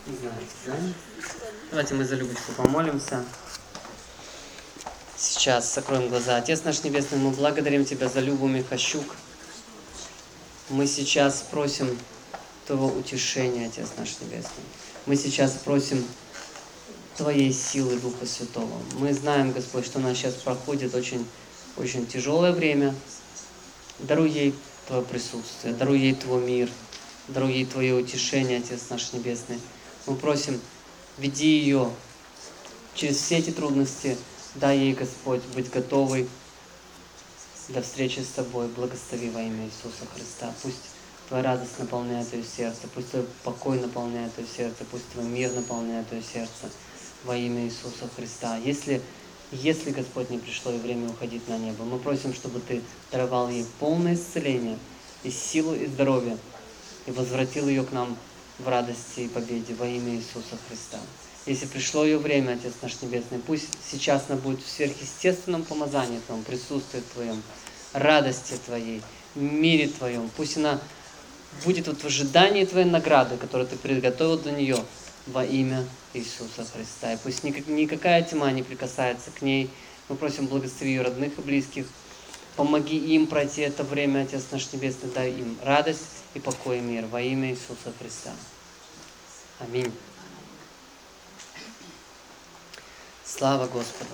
Не знаете, да? Давайте мы за Любочку помолимся. Сейчас закроем глаза. Отец наш Небесный, мы благодарим Тебя за Любу Михащук. Мы сейчас просим Твоего утешения, Отец наш Небесный. Мы сейчас просим Твоей силы Духа Святого. Мы знаем, Господь, что она сейчас проходит очень тяжелое время. Даруй ей Твое присутствие, даруй ей Твой мир, даруй ей Твое утешение, Отец наш Небесный. Мы просим, веди ее через все эти трудности. Дай ей, Господь, быть готовой для встречи с Тобой. Благослови во имя Иисуса Христа. Пусть Твоя радость наполняет ее сердце, пусть Твой покой наполняет ее сердце, пусть Твой мир наполняет ее сердце во имя Иисуса Христа. Если, Господь, не пришло и время уходить на небо, мы просим, чтобы Ты даровал ей полное исцеление, и силу, и здоровье, и возвратил ее к нам в радости и победе во имя Иисуса Христа. Если пришло ее время, Отец наш Небесный, пусть сейчас она будет в сверхъестественном помазании Твоем, присутствии Твоем, радости Твоей, мире Твоем. Пусть она будет в ожидании Твоей награды, которую Ты приготовил для нее во имя Иисуса Христа. И пусть никакая тьма не прикасается к ней. Мы просим, благослови ее родных и близких. Помоги им пройти это время, Отец наш Небесный, дай им радость и покой и мир во имя Иисуса Христа. Аминь. Слава Господу.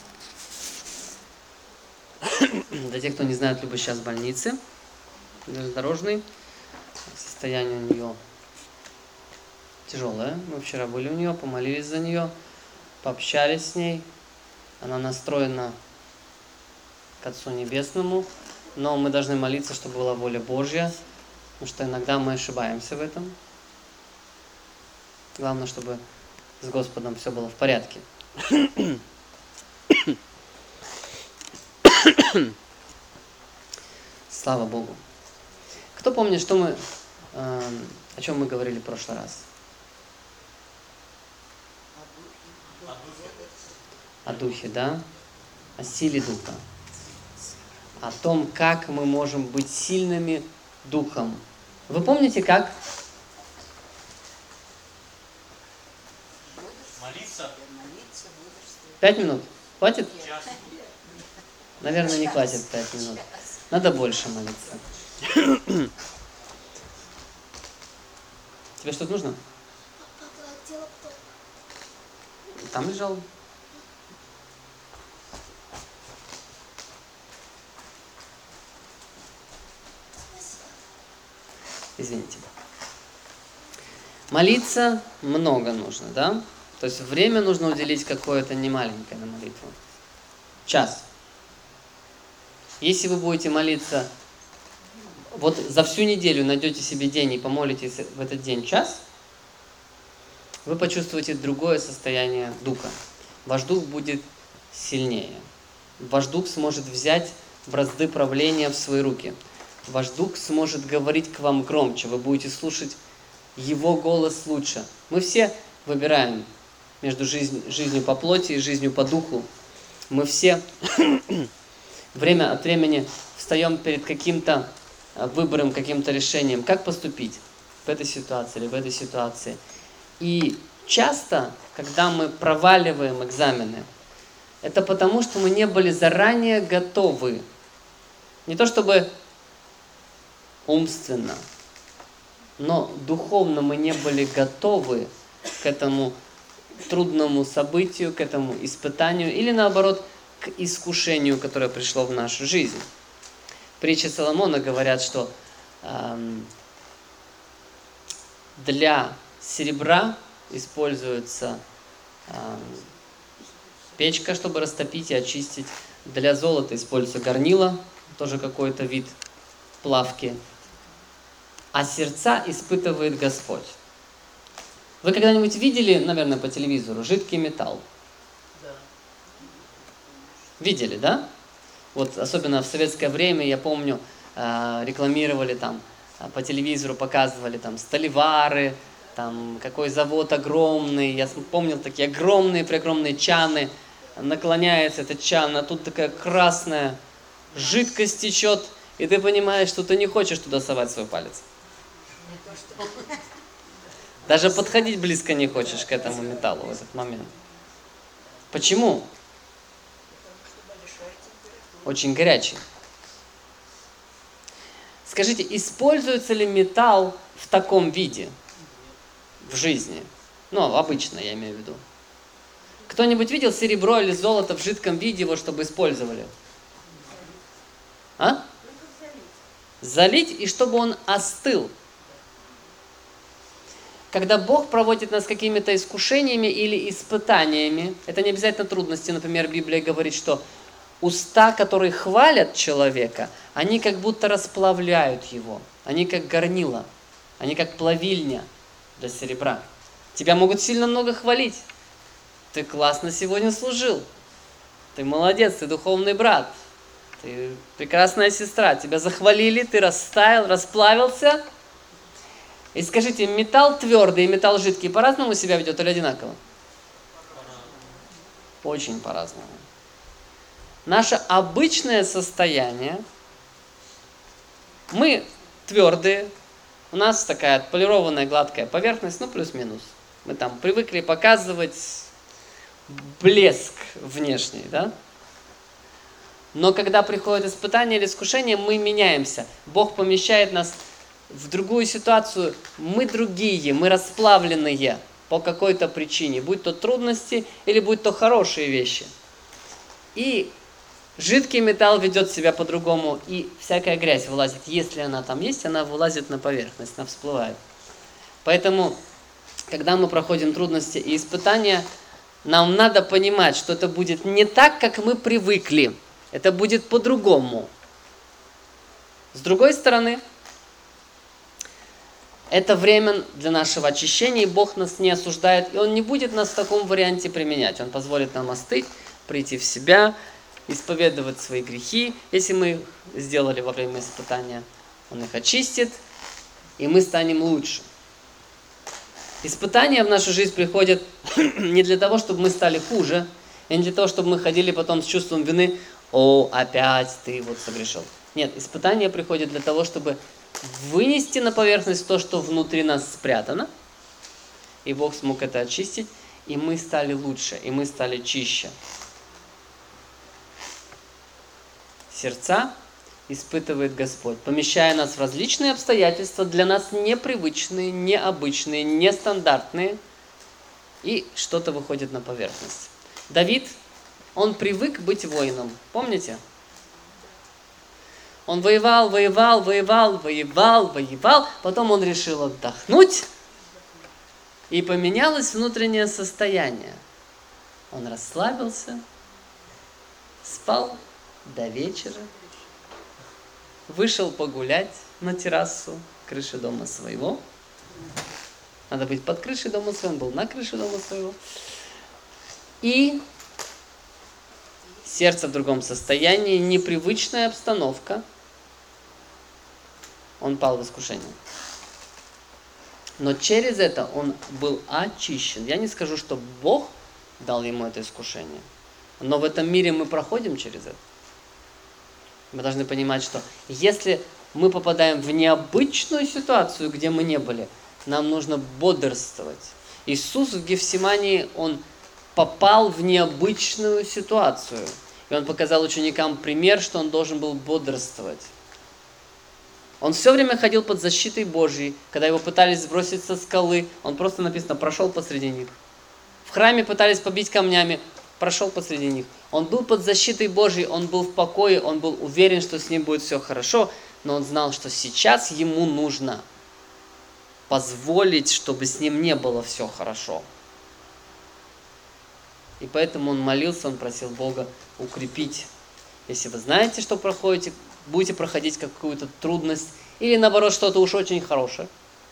Для тех, кто не знает, Люба сейчас в больнице, железнодорожной. Состояние у нее тяжелое. Мы вчера были у нее, помолились за нее, пообщались с ней. Она настроена к Отцу Небесному, но мы должны молиться, чтобы была воля Божья, потому что иногда мы ошибаемся в этом. Главное, чтобы с Господом все было в порядке. Слава Богу. Кто помнит, что о чем мы говорили в прошлый раз? О Духе, да? О силе Духа. О том, как мы можем быть сильными Духом. Вы помните, как? Молиться. 5 минут? Хватит? Наверное, не хватит 5 минут. Надо больше молиться. Тебе что-то нужно? Там лежал. Извините. Молиться много нужно, да? То есть время нужно уделить какое-то немаленькое на молитву. Час. Если вы будете молиться, вот за всю неделю найдете себе день и помолитесь в этот день час, вы почувствуете другое состояние духа. Ваш дух будет сильнее. Ваш дух сможет взять бразды правления в свои руки. Ваш дух сможет говорить к вам громче. Вы будете слушать его голос лучше. Мы все выбираем между жизнью по плоти и жизнью по духу. Мы все время от времени встаем перед каким-то выбором, каким-то решением, как поступить в этой ситуации или в этой ситуации. И часто, когда мы проваливаем экзамены, это потому, что мы не были заранее готовы. Не то чтобы умственно, но духовно мы не были готовы к этому трудному событию, к этому испытанию или наоборот к искушению, которое пришло в нашу жизнь. Притчи Соломона говорят, что для серебра используется печка, чтобы растопить и очистить. Для золота используется горнило, тоже какой-то вид плавки. А сердца испытывает Господь. Вы когда-нибудь видели, наверное, по телевизору жидкий металл? Да. Видели, да? Вот особенно в советское время, я помню, рекламировали там, по телевизору показывали там сталевары, там какой завод огромный. Я помнил такие огромные чаны. Наклоняется этот чан, а тут такая красная жидкость течет, и ты понимаешь, что ты не хочешь туда совать свой палец. Даже подходить близко не хочешь к этому металлу в этот момент. Почему? Очень горячий. Скажите, используется ли металл в таком виде в жизни? Ну, обычно я имею в виду. Кто-нибудь видел серебро или золото в жидком виде, его чтобы использовали? А? Залить, и чтобы он остыл. Когда Бог проводит нас какими-то искушениями или испытаниями, это не обязательно трудности, например, Библия говорит, что уста, которые хвалят человека, они как будто расплавляют его, они как горнило, они как плавильня для серебра. Тебя могут сильно много хвалить. Ты классно сегодня служил, ты молодец, ты духовный брат, ты прекрасная сестра, тебя захвалили, ты растаял, расплавился. И скажите, металл твердый и металл жидкий по-разному себя ведет или одинаково? Очень по-разному. Наше обычное состояние, мы твердые, у нас такая отполированная гладкая поверхность, ну плюс-минус. Мы там привыкли показывать блеск внешний, да? Но когда приходит испытание или искушение, мы меняемся. Бог помещает нас в другую ситуацию. Мы другие, мы расплавленные по какой-то причине. Будь то трудности или будь то хорошие вещи. И жидкий металл ведет себя по-другому. И всякая грязь вылазит. Если она там есть, она вылазит на поверхность, она всплывает. Поэтому, когда мы проходим трудности и испытания, нам надо понимать, что это будет не так, как мы привыкли. Это будет по-другому. С другой стороны, это время для нашего очищения, и Бог нас не осуждает, и Он не будет нас в таком варианте применять. Он позволит нам остыть, прийти в себя, исповедовать свои грехи, если мы их сделали во время испытания. Он их очистит, и мы станем лучше. Испытания в нашу жизнь приходят не для того, чтобы мы стали хуже, и не для того, чтобы мы ходили потом с чувством вины: «О, опять ты вот согрешил». Нет, испытания приходят для того, чтобы вынести на поверхность то, что внутри нас спрятано, и Бог смог это очистить, и мы стали лучше, и мы стали чище. Сердца испытывает Господь, помещая нас в различные обстоятельства, для нас непривычные, необычные, нестандартные, и что-то выходит на поверхность. Давид, он привык быть воином, помните? Он воевал, потом он решил отдохнуть, и поменялось внутреннее состояние. Он расслабился, спал до вечера, вышел погулять на террасу крыши дома своего. Надо быть под крышей дома своего, он был на крыше дома своего. И сердце в другом состоянии, непривычная обстановка. Он пал в искушение. Но через это он был очищен. Я не скажу, что Бог дал ему это искушение. Но в этом мире мы проходим через это. Мы должны понимать, что если мы попадаем в необычную ситуацию, где мы не были, нам нужно бодрствовать. Иисус в Гефсимании, он попал в необычную ситуацию. И он показал ученикам пример, что он должен был бодрствовать. Он все время ходил под защитой Божьей. Когда его пытались сбросить со скалы, он просто, написано, прошел посреди них. В храме пытались побить камнями, прошел посреди них. Он был под защитой Божьей, он был в покое, он был уверен, что с ним будет все хорошо, но он знал, что сейчас ему нужно позволить, чтобы с ним не было все хорошо. И поэтому он молился, он просил Бога укрепить. Если вы знаете, что проходите, будете проходить какую-то трудность, или наоборот, что-то уж очень хорошее,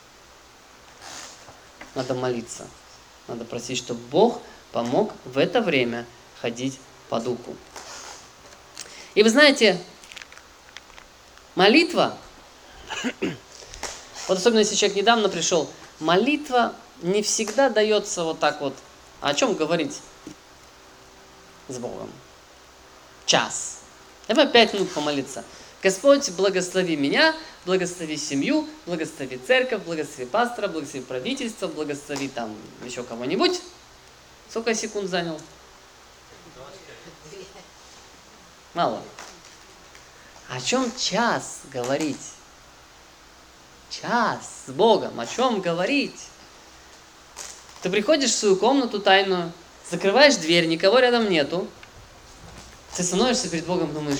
надо молиться. Надо просить, чтобы Бог помог в это время ходить по духу. И вы знаете, молитва, вот особенно если человек недавно пришел, молитва не всегда дается вот так вот. А о чем говорить с Богом? Час. Давай 5 минут помолиться. Господь, благослови меня благослови семью, благослови церковь, благослови пастора, благослови правительство, благослови там еще кого-нибудь. Сколько секунд занял? Мало. О чем час говорить? Час с Богом. О чем говорить? Ты приходишь в свою комнату тайную, закрываешь дверь, никого рядом нету. Ты становишься перед Богом, думаешь,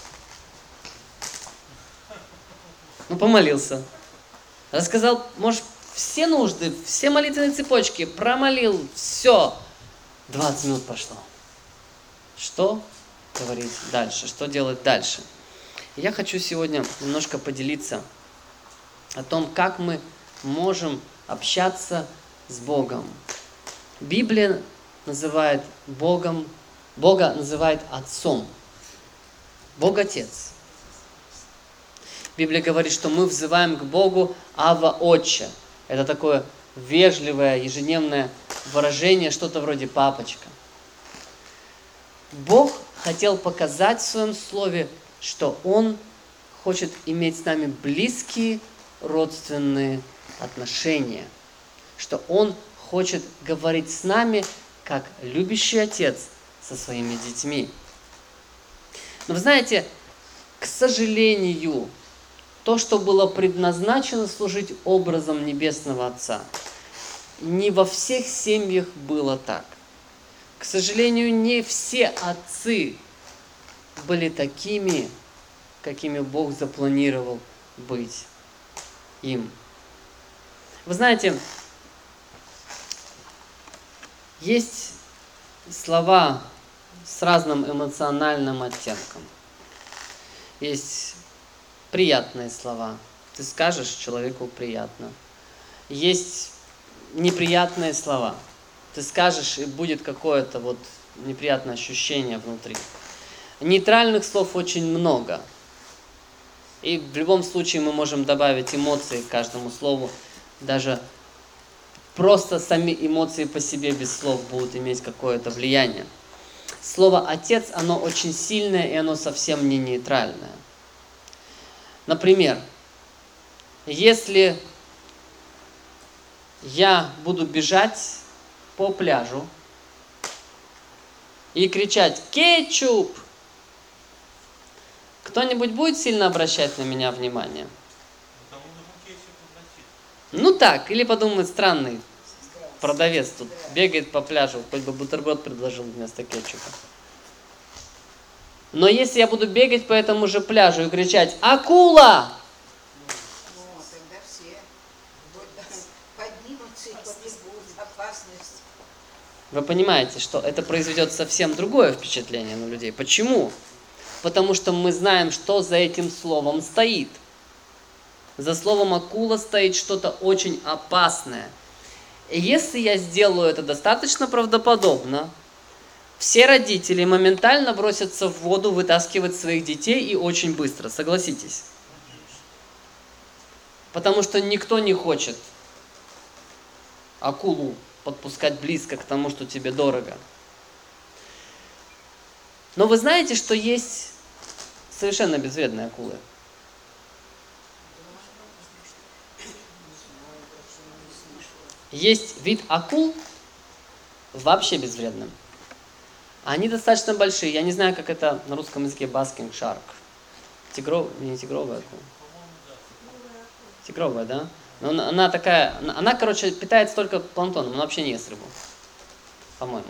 помолился. Рассказал, может, все нужды, все молитвенные цепочки, промолил, все. 20 минут прошло. Что говорить дальше? Что делать дальше? Я хочу сегодня немножко поделиться о том, как мы можем общаться с Богом. Библия называет Бога называет Отцом. Бог Отец. Библия говорит, что мы взываем к Богу Ава Отче. Это такое вежливое, ежедневное выражение, что-то вроде папочка. Бог хотел показать в своем слове, что Он хочет иметь с нами близкие родственные отношения. Что Он хочет говорить с нами, как любящий отец со своими детьми. Но вы знаете, к сожалению, то, что было предназначено служить образом Небесного Отца, не во всех семьях было так. К сожалению, не все отцы были такими, какими Бог запланировал быть им. Вы знаете, есть слова с разным эмоциональным оттенком. Есть приятные слова. Ты скажешь человеку приятно. Есть неприятные слова. Ты скажешь, и будет какое-то неприятное ощущение внутри. Нейтральных слов очень много. И в любом случае мы можем добавить эмоции к каждому слову. Даже просто сами эмоции по себе без слов будут иметь какое-то влияние. Слово «отец», оно очень сильное, и оно совсем не нейтральное. Например, если я буду бежать по пляжу и кричать «кетчуп!», кто-нибудь будет сильно обращать на меня внимание? Так, или подумает, странный продавец тут бегает по пляжу, хоть бы бутерброд предложил вместо кетчупа. Но если я буду бегать по этому же пляжу и кричать «Акула!», тогда все поднимутся и побегут, опасность. вы понимаете, что это произведет совсем другое впечатление на людей. Почему? Потому что мы знаем, что за этим словом стоит. За словом «акула» стоит что-то очень опасное. И если я сделаю это достаточно правдоподобно, все родители моментально бросятся в воду вытаскивать своих детей и очень быстро, согласитесь. Потому что никто не хочет акулу подпускать близко к тому, что тебе дорого. Но вы знаете, что есть совершенно безвредные акулы? Есть вид акул вообще безвредным. Они достаточно большие. Я не знаю, как это на русском языке basking shark. Не тигровая акула. Тигровая, да? Но она такая, она, питается только планктоном, она вообще не ест рыбу. По-моему.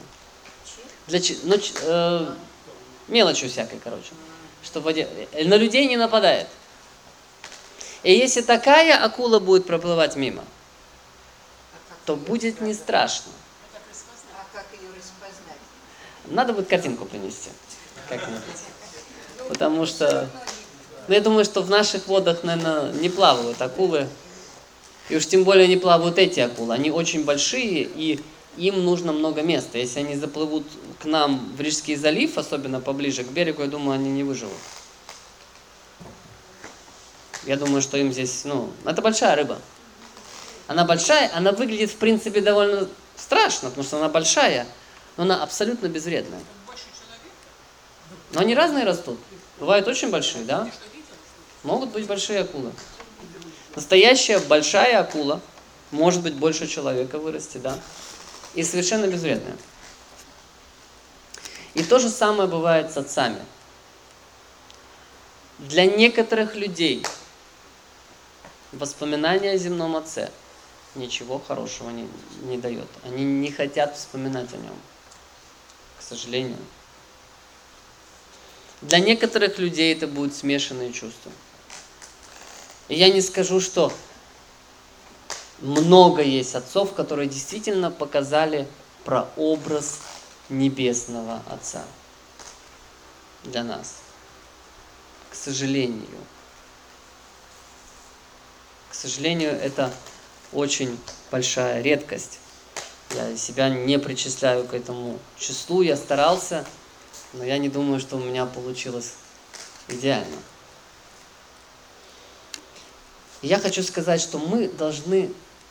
Мелочью всякой, Что в воде. На людей не нападает. И если такая акула будет проплывать мимо, то будет не страшно. А как ее распознать? Надо будет картинку принести. Как-нибудь. Потому что... я думаю, что в наших водах, наверное, не плавают акулы. И уж тем более не плавают эти акулы. Они очень большие, и им нужно много места. Если они заплывут к нам в Рижский залив, особенно поближе к берегу, я думаю, они не выживут. Я думаю, что им здесь, это большая рыба. Она большая, она выглядит, в принципе, довольно страшно, потому что она большая, но она абсолютно безвредная. Но они разные растут. Бывают очень большие, да? Могут быть большие акулы. Настоящая большая акула, может быть больше человека вырасти, да, и совершенно безвредная. И то же самое бывает с отцами. Для некоторых людей воспоминания о земном отце ничего хорошего не дает. Они не хотят вспоминать о нем, к сожалению. Для некоторых людей это будут смешанные чувства. И я не скажу, что много есть отцов, которые действительно показали прообраз Небесного Отца для нас. К сожалению. К сожалению, это очень большая редкость. Я себя не причисляю к этому числу, я старался, но я не думаю, что у меня получилось идеально. Я хочу сказать, что мы должны,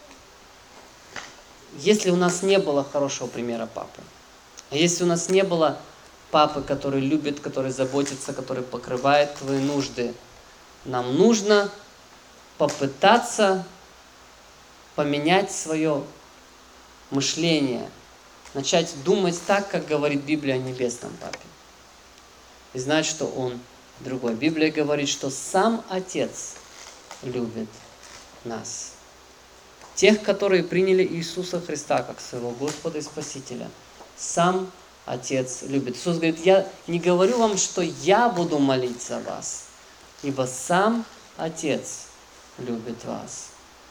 если у нас не было хорошего примера папы, а если у нас не было папы, который любит, который заботится, который покрывает твои нужды, нам нужно попытаться поменять свое мышление, начать думать так, как говорит Библия о небесном папе. И знать, что он другой. Библия говорит, что сам Отец любит нас. Тех, которые приняли Иисуса Христа как своего Господа и Спасителя. Сам Отец любит. Иисус говорит, я не говорю вам, что я буду молиться о вас, ибо сам Отец любит вас.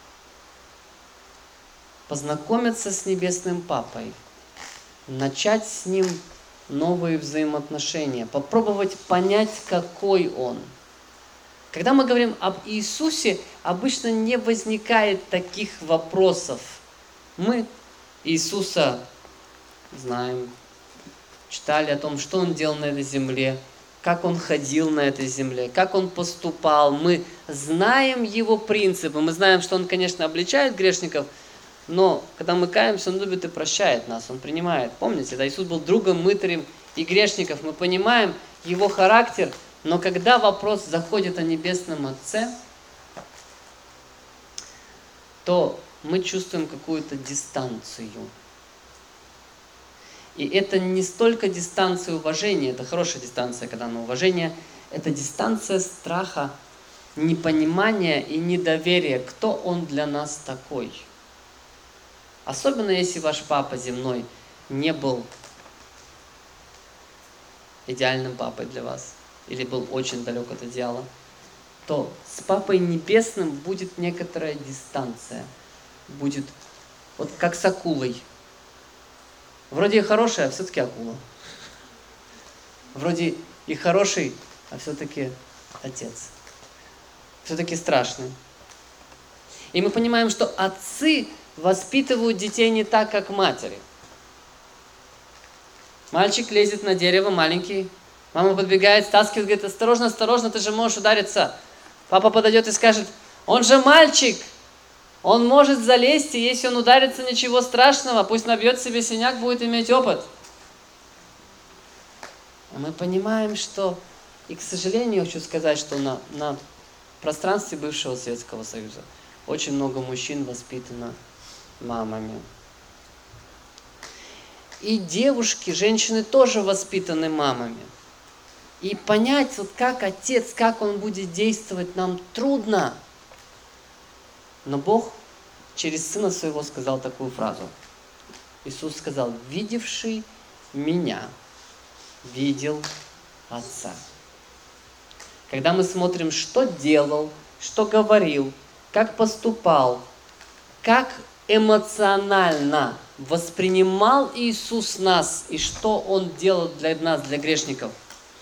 Познакомиться с Небесным Папой, начать с Ним новые взаимоотношения, попробовать понять, какой Он. Когда мы говорим об Иисусе, обычно не возникает таких вопросов. Мы Иисуса знаем, читали о том, что Он делал на этой земле, как Он ходил на этой земле, как Он поступал. Мы знаем Его принципы, мы знаем, что Он, конечно, обличает грешников, но когда мы каемся, Он любит и прощает нас, Он принимает. Помните, да, Иисус был другом мытарем и грешников, мы понимаем Его характер, но когда вопрос заходит о Небесном Отце, то мы чувствуем какую-то дистанцию. И это не столько дистанция уважения, это хорошая дистанция, когда на уважение, это дистанция страха, непонимания и недоверия, кто Он для нас такой. Особенно если ваш папа земной не был идеальным папой для вас, или был очень далек от идеала, то с Папой Небесным будет некоторая дистанция. Будет вот как с акулой. Вроде и хорошая, а все-таки акула. Вроде и хороший, а все-таки отец. Все-таки страшный. И мы понимаем, что отцы воспитывают детей не так, как матери. Мальчик лезет на дерево, маленький. Мама подбегает, стаскивает, говорит, осторожно, осторожно, ты же можешь удариться. Папа подойдет и скажет, он же мальчик, он может залезть, и если он ударится, ничего страшного, пусть набьет себе синяк, будет иметь опыт. А мы понимаем, что, и, к сожалению, хочу сказать, что на пространстве бывшего Советского Союза очень много мужчин воспитано мамами. И девушки, женщины тоже воспитаны мамами. И понять, вот как отец, как он будет действовать, нам трудно. Но Бог через Сына Своего сказал такую фразу. Иисус сказал, видевший меня, видел Отца. Когда мы смотрим, что делал, что говорил, как поступал, как эмоционально воспринимал Иисус нас и что Он делал для нас, для грешников,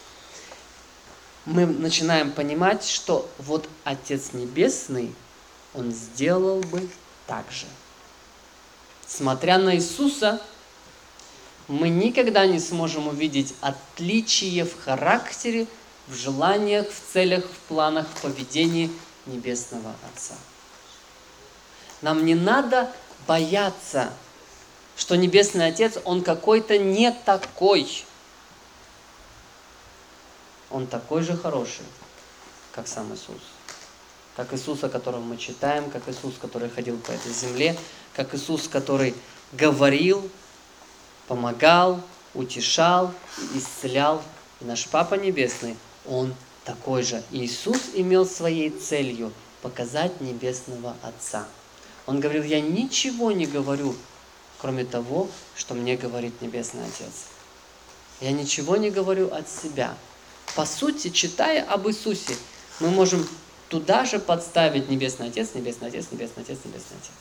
мы начинаем понимать, что вот Отец Небесный, Он сделал бы так же. Смотря на Иисуса, мы никогда не сможем увидеть отличие в характере, в желаниях, в целях, в планах, в поведении Небесного Отца. Нам не надо бояться, что Небесный Отец, Он какой-то не такой. Он такой же хороший, как сам Иисус. Как Иисус, о котором мы читаем, как Иисус, который ходил по этой земле, как Иисус, который говорил, помогал, утешал, исцелял. И наш Папа Небесный, Он такой же. Иисус имел своей целью показать Небесного Отца. Он говорил: я ничего не говорю, кроме того, что мне говорит Небесный Отец. Я ничего не говорю от себя. По сути, читая об Иисусе, мы можем туда же подставить Небесный Отец, Небесный Отец, Небесный Отец, Небесный Отец.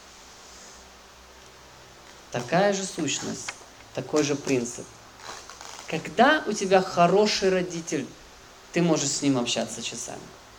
Такая же сущность, такой же принцип. Когда у тебя хороший родитель, ты можешь с ним общаться часами.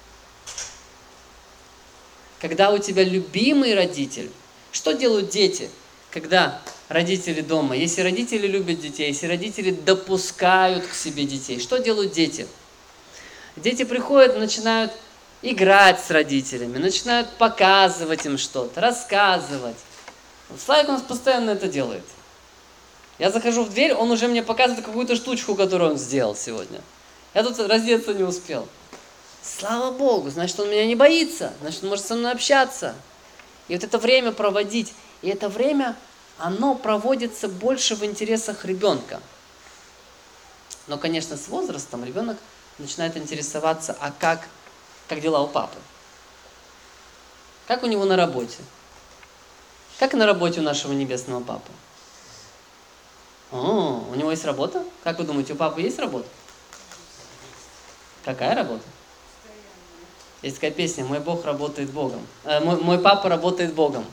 Когда у тебя любимый родитель, что делают дети, когда родители дома? Если родители любят детей, если родители допускают к себе детей, что делают дети? Дети приходят, начинают играть с родителями, начинают показывать им что-то, рассказывать. Славик у нас постоянно это делает. Я захожу в дверь, он уже мне показывает какую-то штучку, которую он сделал сегодня. Я тут раздеться не успел. Слава Богу, значит, он меня не боится, значит, он может со мной общаться. И вот это время проводить, и это время, оно проводится больше в интересах ребенка. Но, конечно, с возрастом ребенок начинает интересоваться, а как дела у папы? Как у него на работе? Как на работе у нашего небесного папы? О, у него есть работа? Как вы думаете, у папы есть работа? Какая работа? Есть такая песня: «Мой Бог работает Богом». Мой папа работает Богом.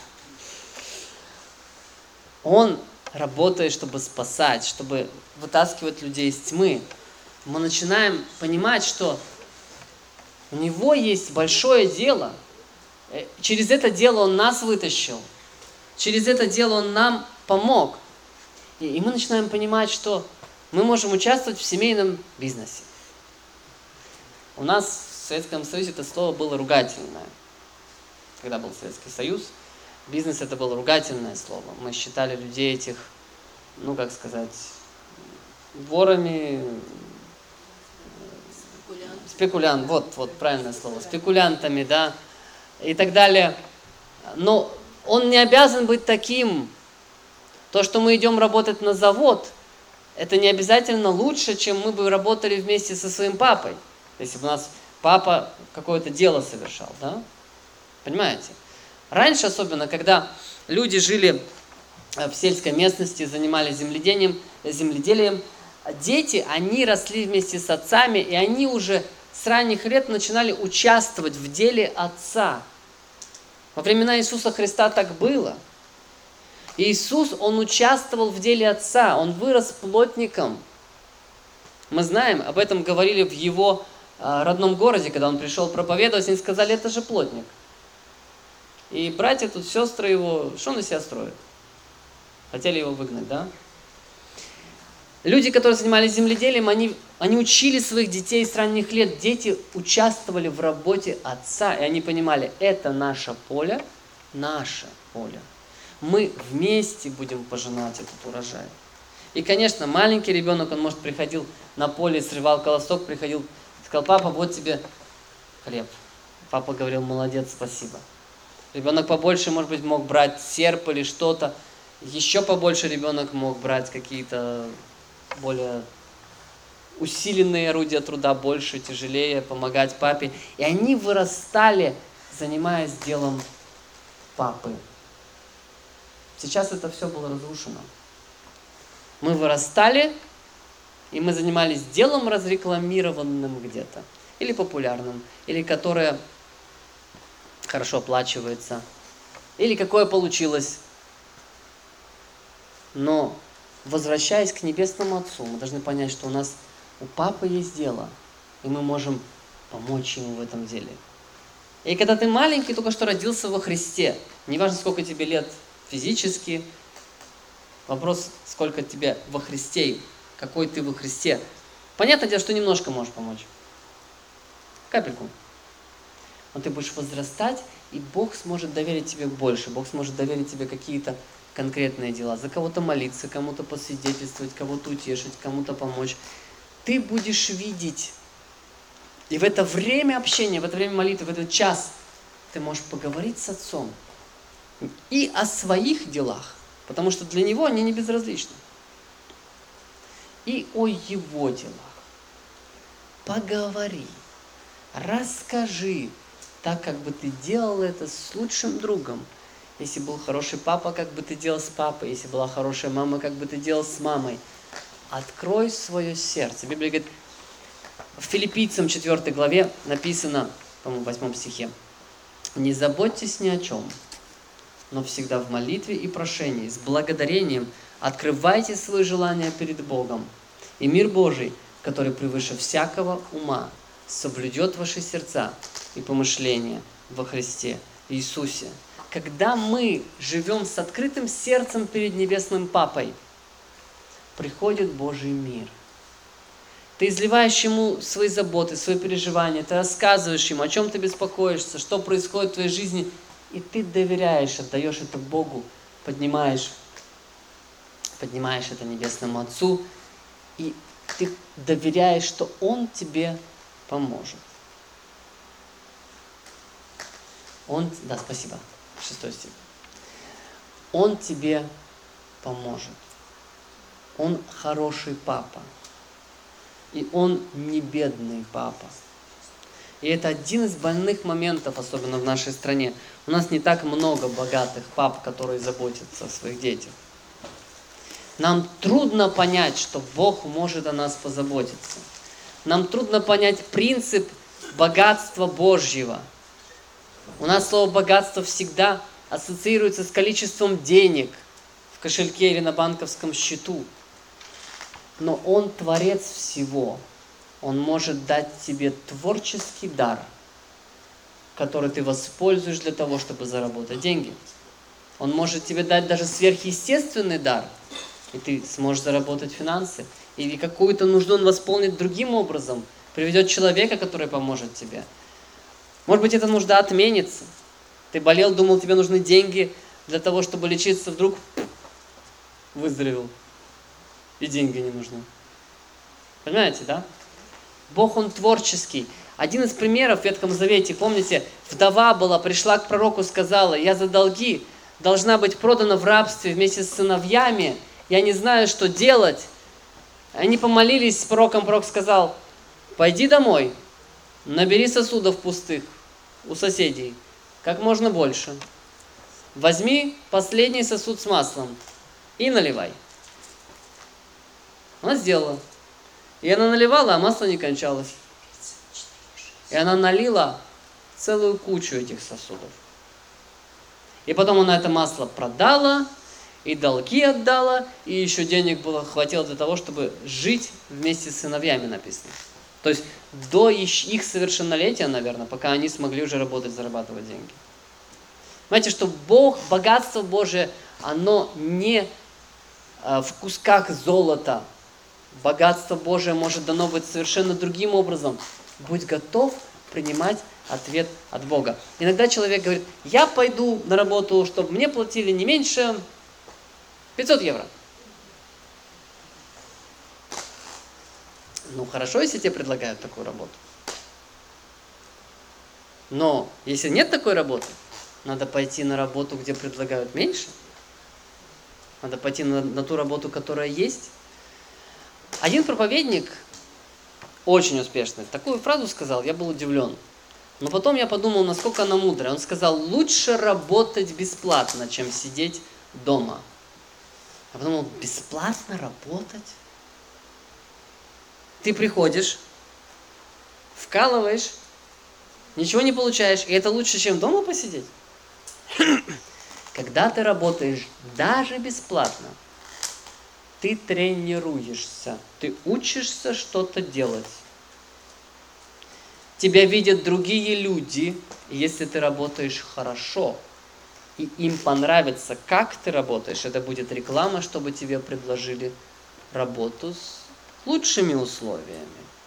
Он работает, чтобы спасать, чтобы вытаскивать людей из тьмы. Мы начинаем понимать, что у него есть большое дело. Через это дело он нас вытащил. Через это дело он нам помог. И мы начинаем понимать, что мы можем участвовать в семейном бизнесе. У нас в Советском Союзе это слово было ругательное. Когда был Советский Союз, бизнес это было ругательное слово. Мы считали людей этих, ворами, спекулянт, вот правильное слово, спекулянтами, да, и так далее. Но он не обязан быть таким. То, что мы идем работать на завод, это не обязательно лучше, чем мы бы работали вместе со своим папой. Если бы у нас папа какое-то дело совершал, да? Понимаете? Раньше, особенно, когда люди жили в сельской местности, занимались земледелием, дети, они росли вместе с отцами, и они уже с ранних лет начинали участвовать в деле отца. Во времена Иисуса Христа так было. И Иисус, Он участвовал в деле Отца, Он вырос плотником. Мы знаем, об этом говорили в Его родном городе, когда Он пришел проповедовать, они сказали: это же плотник. И братья тут, сестры его, что он из себя строит? Хотели его выгнать, да? Люди, которые занимались земледелием, они учили своих детей с ранних лет. Дети участвовали в работе Отца, и они понимали: это наше поле, наше поле. Мы вместе будем пожинать этот урожай. И, конечно, маленький ребенок, он, может, приходил на поле, срывал колосок, приходил, сказал: папа, вот тебе хлеб. Папа говорил: молодец, спасибо. Ребенок побольше, может быть, мог брать серп или что-то. Еще побольше ребенок мог брать какие-то более усиленные орудия труда, больше, тяжелее, помогать папе. И они вырастали, занимаясь делом папы. Сейчас это все было разрушено. Мы вырастали, и мы занимались делом разрекламированным где-то, или популярным, или которое хорошо оплачивается, или какое получилось. Но, возвращаясь к Небесному Отцу, мы должны понять, что у Папы есть дело, и мы можем помочь Ему в этом деле. И когда ты маленький, только что родился во Христе, неважно, сколько тебе лет физически, вопрос, сколько тебе во Христе, какой ты во Христе. Понятное дело, что немножко можешь помочь. Капельку. Но ты будешь возрастать, и Бог сможет доверить тебе больше. Бог сможет доверить тебе какие-то конкретные дела. За кого-то молиться, кому-то посвидетельствовать, кого-то утешить, кому-то помочь. Ты будешь видеть И в это время общения, в это время молитвы, в этот час ты можешь поговорить с Отцом и о своих делах, потому что для Него они не безразличны, и о Его делах. Поговори, расскажи, так, как бы ты делал это с лучшим другом. Если был хороший папа, как бы ты делал с папой. Если была хорошая мама, как бы ты делал с мамой. Открой свое сердце. Библия говорит, в Филиппийцам 4 главе написано, по-моему, в 8 стихе, «Не заботьтесь ни о чем, но всегда в молитве и прошении, с благодарением открывайте свои желания перед Богом. И мир Божий, который превыше всякого ума, соблюдет ваши сердца и помышления во Христе Иисусе». Когда мы живем с открытым сердцем перед Небесным Папой, приходит Божий мир. Ты изливаешь Ему свои заботы, свои переживания, ты рассказываешь Ему, о чем ты беспокоишься, что происходит в твоей жизни, и ты доверяешь, отдаешь это Богу, поднимаешь это Небесному Отцу, и ты доверяешь, что Он тебе поможет. Да, спасибо. 6 стих. Он тебе поможет. Он хороший папа. И он не бедный папа. И это один из больных моментов, особенно в нашей стране. У нас не так много богатых пап, которые заботятся о своих детях. Нам трудно понять, что Бог может о нас позаботиться. Нам трудно понять принцип богатства Божьего. У нас слово «богатство» всегда ассоциируется с количеством денег в кошельке или на банковском счету. Но Он творец всего. Он может дать тебе творческий дар, который ты воспользуешь для того, чтобы заработать деньги. Он может тебе дать даже сверхъестественный дар, и ты сможешь заработать финансы. Или какую-то нужду Он восполнит другим образом, приведет человека, который поможет тебе. Может быть, эта нужда отменится. Ты болел, думал, тебе нужны деньги для того, чтобы лечиться, вдруг выздоровел. И деньги не нужны. Понимаете, да? Бог, Он творческий. Один из примеров в Ветхом Завете, помните, вдова была, пришла к пророку, сказала: я за долги должна быть продана в рабстве вместе с сыновьями, я не знаю, что делать. Они помолились с пророком, пророк сказал: пойди домой, набери сосудов пустых у соседей, как можно больше. Возьми последний сосуд с маслом и наливай. Она сделала. И она наливала, а масло не кончалось. И она налила целую кучу этих сосудов. И потом она это масло продала, и долги отдала, и еще денег было хватило для того, чтобы жить вместе с сыновьями, написано. То есть до их совершеннолетия, наверное, пока они смогли уже работать, зарабатывать деньги. Понимаете, что Бог, богатство Божие, оно не в кусках золота. Богатство Божие может дано быть совершенно другим образом. Будь готов принимать ответ от Бога. Иногда человек говорит: я пойду на работу, чтобы мне платили не меньше 500 евро. Ну хорошо, если тебе предлагают такую работу. Но если нет такой работы, надо пойти на работу, где предлагают меньше. Надо пойти на ту работу, которая есть. Один проповедник, очень успешный, такую фразу сказал, я был удивлен. Но потом я подумал, насколько она мудрая. Он сказал: лучше работать бесплатно, чем сидеть дома. Я подумал: бесплатно работать? Ты приходишь, вкалываешь, ничего не получаешь, и это лучше, чем дома посидеть? Когда ты работаешь даже бесплатно, ты тренируешься, ты учишься что-то делать. Тебя видят другие люди, и если ты работаешь хорошо, и им понравится, как ты работаешь, это будет реклама, чтобы тебе предложили работу с лучшими условиями.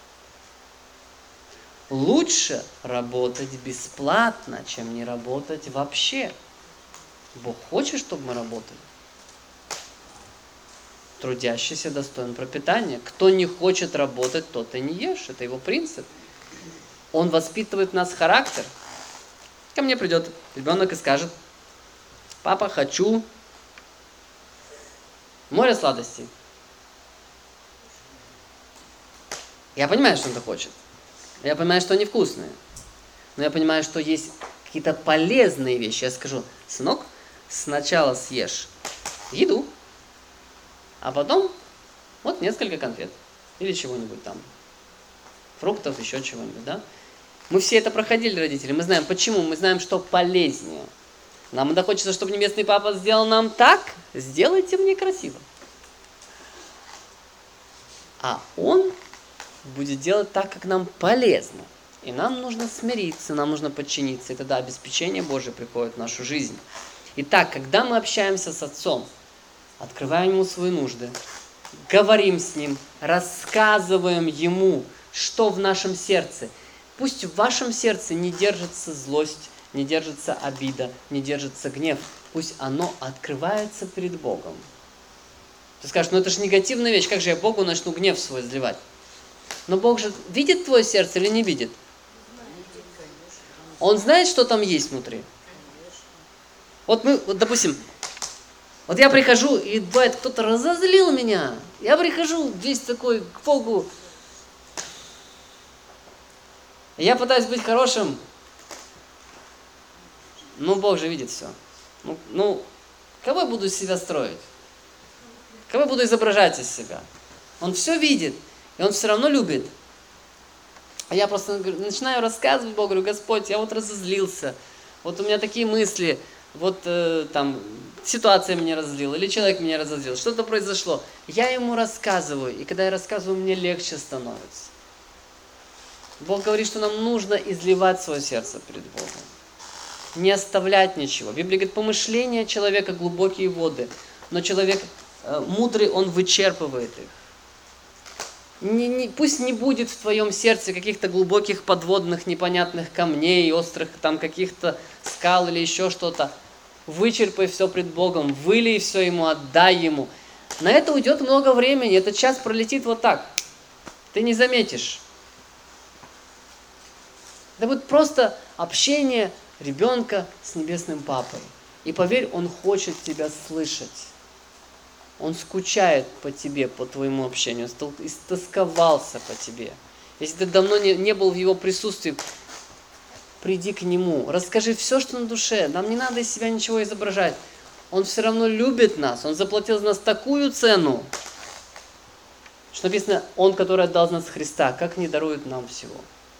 Лучше работать бесплатно, чем не работать вообще. Бог хочет, чтобы мы работали. Трудящийся достоин пропитания. Кто не хочет работать, тот и не ешь. Это его принцип. Он воспитывает в нас характер. Ко мне придет ребенок и скажет: папа, хочу море сладостей. Я понимаю, что он это хочет. Я понимаю, что они вкусные. Но я понимаю, что есть какие-то полезные вещи. Я скажу: сынок, сначала съешь еду, а потом вот несколько конфет. Или чего-нибудь там. Фруктов, еще чего-нибудь, да? Мы все это проходили, родители. Мы знаем, почему. Мы знаем, что полезнее. Нам иногда хочется, чтобы Небесный Папа сделал нам так. Сделайте мне красиво. А Он будет делать так, как нам полезно. И нам нужно смириться, нам нужно подчиниться. И тогда обеспечение Божие приходит в нашу жизнь. Итак, когда мы общаемся с Отцом, открываем Ему свои нужды, говорим с Ним, рассказываем Ему, что в нашем сердце. Пусть в вашем сердце не держится злость, не держится обида, не держится гнев. Пусть оно открывается перед Богом. Ты скажешь: ну это же негативная вещь, как же я Богу начну гнев свой изливать? Но Бог же видит твое сердце или не видит? Он знает, что там есть внутри. Вот допустим, вот я прихожу, и бывает, кто-то разозлил меня. Я прихожу весь такой к Богу. Я пытаюсь быть хорошим. Ну, Бог же видит все. Ну, кого я буду из себя строить? Кого я буду изображать из себя? Он все видит, и Он все равно любит. А я просто начинаю рассказывать Богу, говорю: Господь, я вот разозлился, вот у меня такие мысли, вот там ситуация меня разозлила, или человек меня разозлил, что-то произошло. Я Ему рассказываю, и когда я рассказываю, мне легче становится. Бог говорит, что нам нужно изливать свое сердце перед Богом. Не оставлять ничего. Библия говорит: помышления человека глубокие воды, но человек мудрый, он вычерпывает их. Пусть не будет в твоем сердце каких-то глубоких подводных непонятных камней, острых там каких-то скал или еще что-то. Вычерпай все пред Богом, вылей все Ему, отдай Ему. На это уйдет много времени, этот час пролетит вот так. Ты не заметишь. Это будет просто общение ребенка с Небесным Папой. И поверь, Он хочет тебя слышать. Он скучает по тебе, по твоему общению, истосковался по тебе. Если ты давно не был в Его присутствии, приди к Нему, расскажи все, что на душе. Нам не надо из себя ничего изображать. Он все равно любит нас, Он заплатил за нас такую цену, что написано: Он, который отдал за нас Христа, как не дарует нам всего.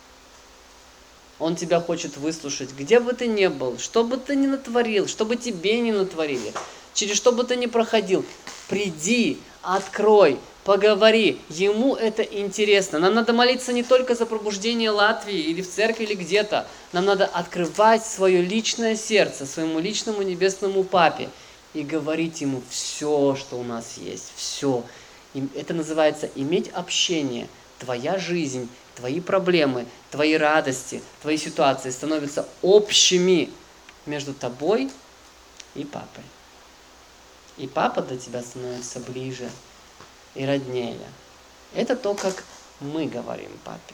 Он тебя хочет выслушать, где бы ты ни был, что бы ты ни натворил, что бы тебе ни натворили, через что бы ты ни проходил. Приди, открой, поговори. Ему это интересно. Нам надо молиться не только за пробуждение Латвии или в церкви, или где-то. Нам надо открывать свое личное сердце своему личному Небесному Папе и говорить Ему все, что у нас есть. Все. И это называется иметь общение. Твоя жизнь, твои проблемы, твои радости, твои ситуации становятся общими между тобой и Папой. И Папа до тебя становится ближе и роднее. Это то, как мы говорим Папе.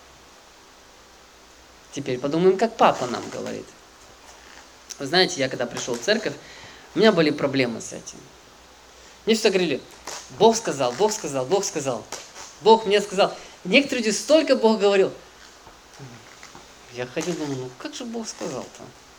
Теперь подумаем, как Папа нам говорит. Вы знаете, я когда пришел в церковь, у меня были проблемы с этим. Мне все говорили: Бог сказал, Бог сказал, Бог сказал. Бог мне сказал. Некоторые люди столько Бог говорил. Я ходил, думаю: ну как же Бог сказал-то?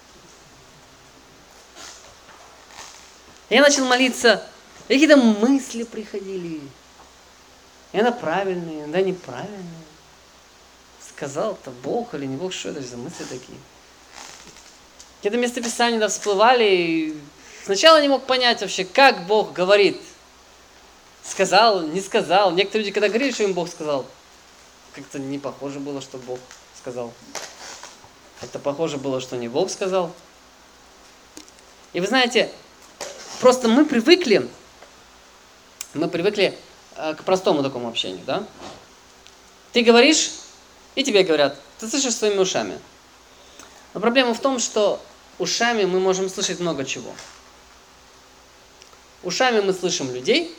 Я начал молиться, и какие-то мысли приходили. Иногда правильные, иногда неправильные. Сказал-то Бог или не Бог, что это за мысли такие? Какие-то местописания всплывали, и сначала не мог понять вообще, как Бог говорит. Сказал, не сказал. Некоторые люди, когда говорили, что им Бог сказал, как-то не похоже было, что Бог сказал. Как-то похоже было, что не Бог сказал. И вы знаете, просто мы привыкли к простому такому общению, да? Ты говоришь, и тебе говорят, ты слышишь своими ушами. Но проблема в том, что ушами мы можем слышать много чего. Ушами мы слышим людей,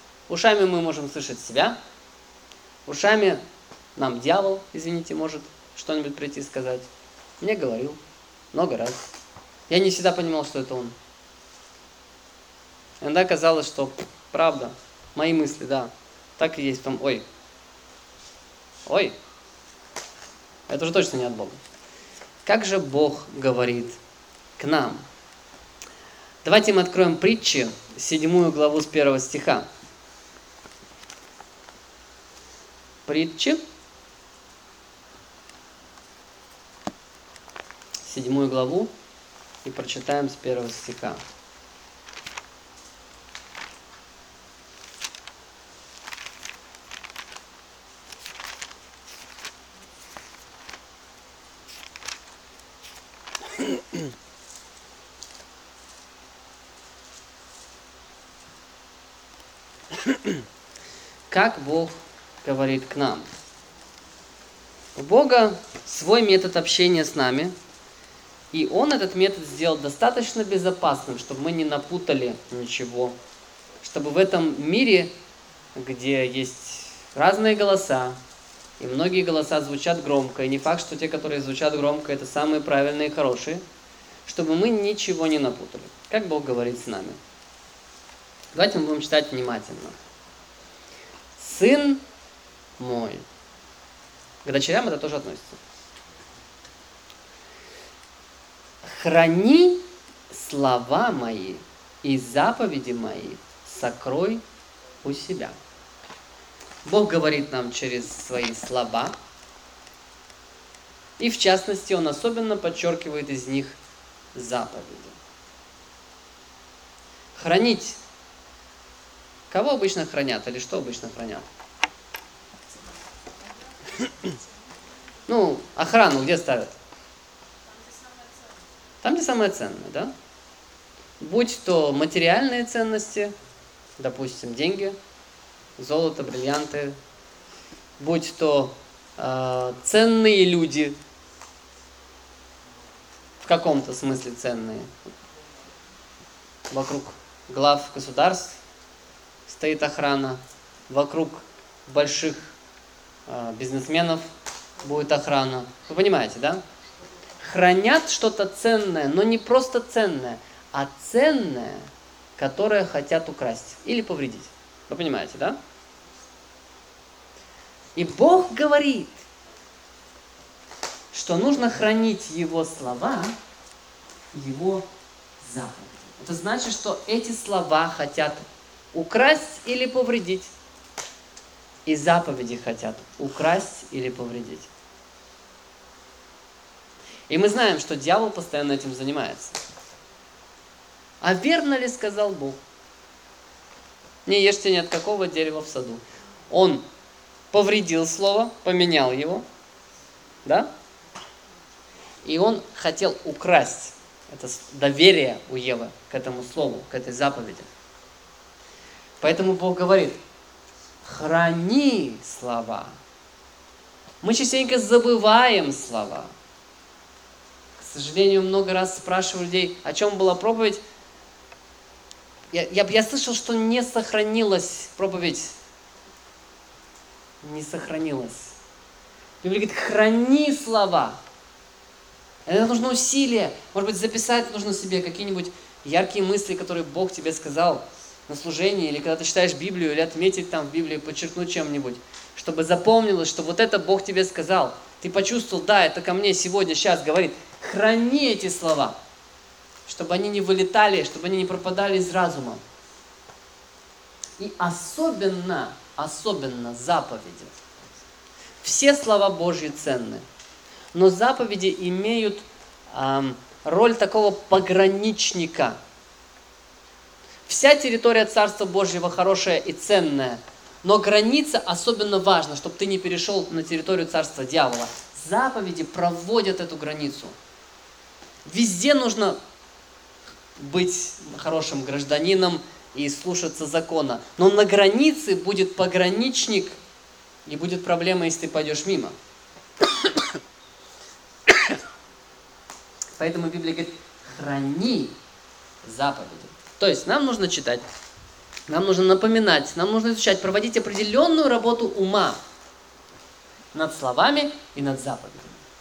ушами мы можем слышать себя, ушами нам дьявол, извините, может что-нибудь прийти сказать. Мне говорил много раз. Я не всегда понимал, что это он. Иногда казалось, что правда, мои мысли, да, так и есть в том, ой, это уже точно не от Бога. Как же Бог говорит к нам? Давайте мы откроем притчи, 7 главу с 1 стиха. Притчи, 7 главу, и прочитаем с 1 стиха. Как Бог говорит к нам? У Бога свой метод общения с нами, и Он этот метод сделал достаточно безопасным, чтобы мы не напутали ничего, чтобы в этом мире, где есть разные голоса, и многие голоса звучат громко, и не факт, что те, которые звучат громко, это самые правильные и хорошие, чтобы мы ничего не напутали. Как Бог говорит с нами? Давайте мы будем читать внимательно. Сын мой. К дочерям это тоже относится. Храни слова мои и заповеди мои сокрой у себя. Бог говорит нам через свои слова. И в частности, Он особенно подчеркивает из них заповеди. Хранить. Кого обычно хранят или что обычно хранят? Ну, охрану где ставят? Там, где самое ценное, да? Будь то материальные ценности, допустим, деньги, золото, бриллианты, будь то ценные люди, в каком-то смысле ценные. Вокруг глав государств стоит охрана, вокруг больших бизнесменов будет охрана. Вы понимаете, да? Хранят что-то ценное, но не просто ценное, а ценное, которое хотят украсть или повредить. Вы понимаете, да? И Бог говорит, что нужно хранить Его слова, Его заповеди. Это значит, что эти слова хотят украсть или повредить. И заповеди хотят украсть или повредить. И мы знаем, что дьявол постоянно этим занимается. А верно ли сказал Бог? Не ешьте ни от какого дерева в саду. Он повредил слово, поменял его, да? И он хотел украсть это доверие у Евы к этому слову, к этой заповеди. Поэтому Бог говорит, храни слова. Мы частенько забываем слова. К сожалению, много раз спрашиваю людей, о чем была проповедь. Я слышал, что не сохранилась проповедь. Не сохранилась. Библия говорит, храни слова. Это нужно усилие. Может быть, записать нужно себе какие-нибудь яркие мысли, которые Бог тебе сказал на служении, или когда ты читаешь Библию, или отметить там в Библии, подчеркнуть чем-нибудь, чтобы запомнилось, что вот это Бог тебе сказал. Ты почувствовал, да, это ко мне сегодня, сейчас говорит. Храни эти слова, чтобы они не вылетали, чтобы они не пропадали из разума. И особенно заповеди. Все слова Божьи ценны, но заповеди имеют роль такого пограничника. Вся территория Царства Божьего хорошая и ценная, но граница особенно важна, чтобы ты не перешел на территорию Царства Дьявола. Заповеди проводят эту границу. Везде нужно быть хорошим гражданином и слушаться закона. Но на границе будет пограничник, и будет проблема, если ты пойдешь мимо. Поэтому Библия говорит, храни заповеди. То есть нам нужно читать, нам нужно напоминать, нам нужно изучать, проводить определенную работу ума над словами и над заповедями.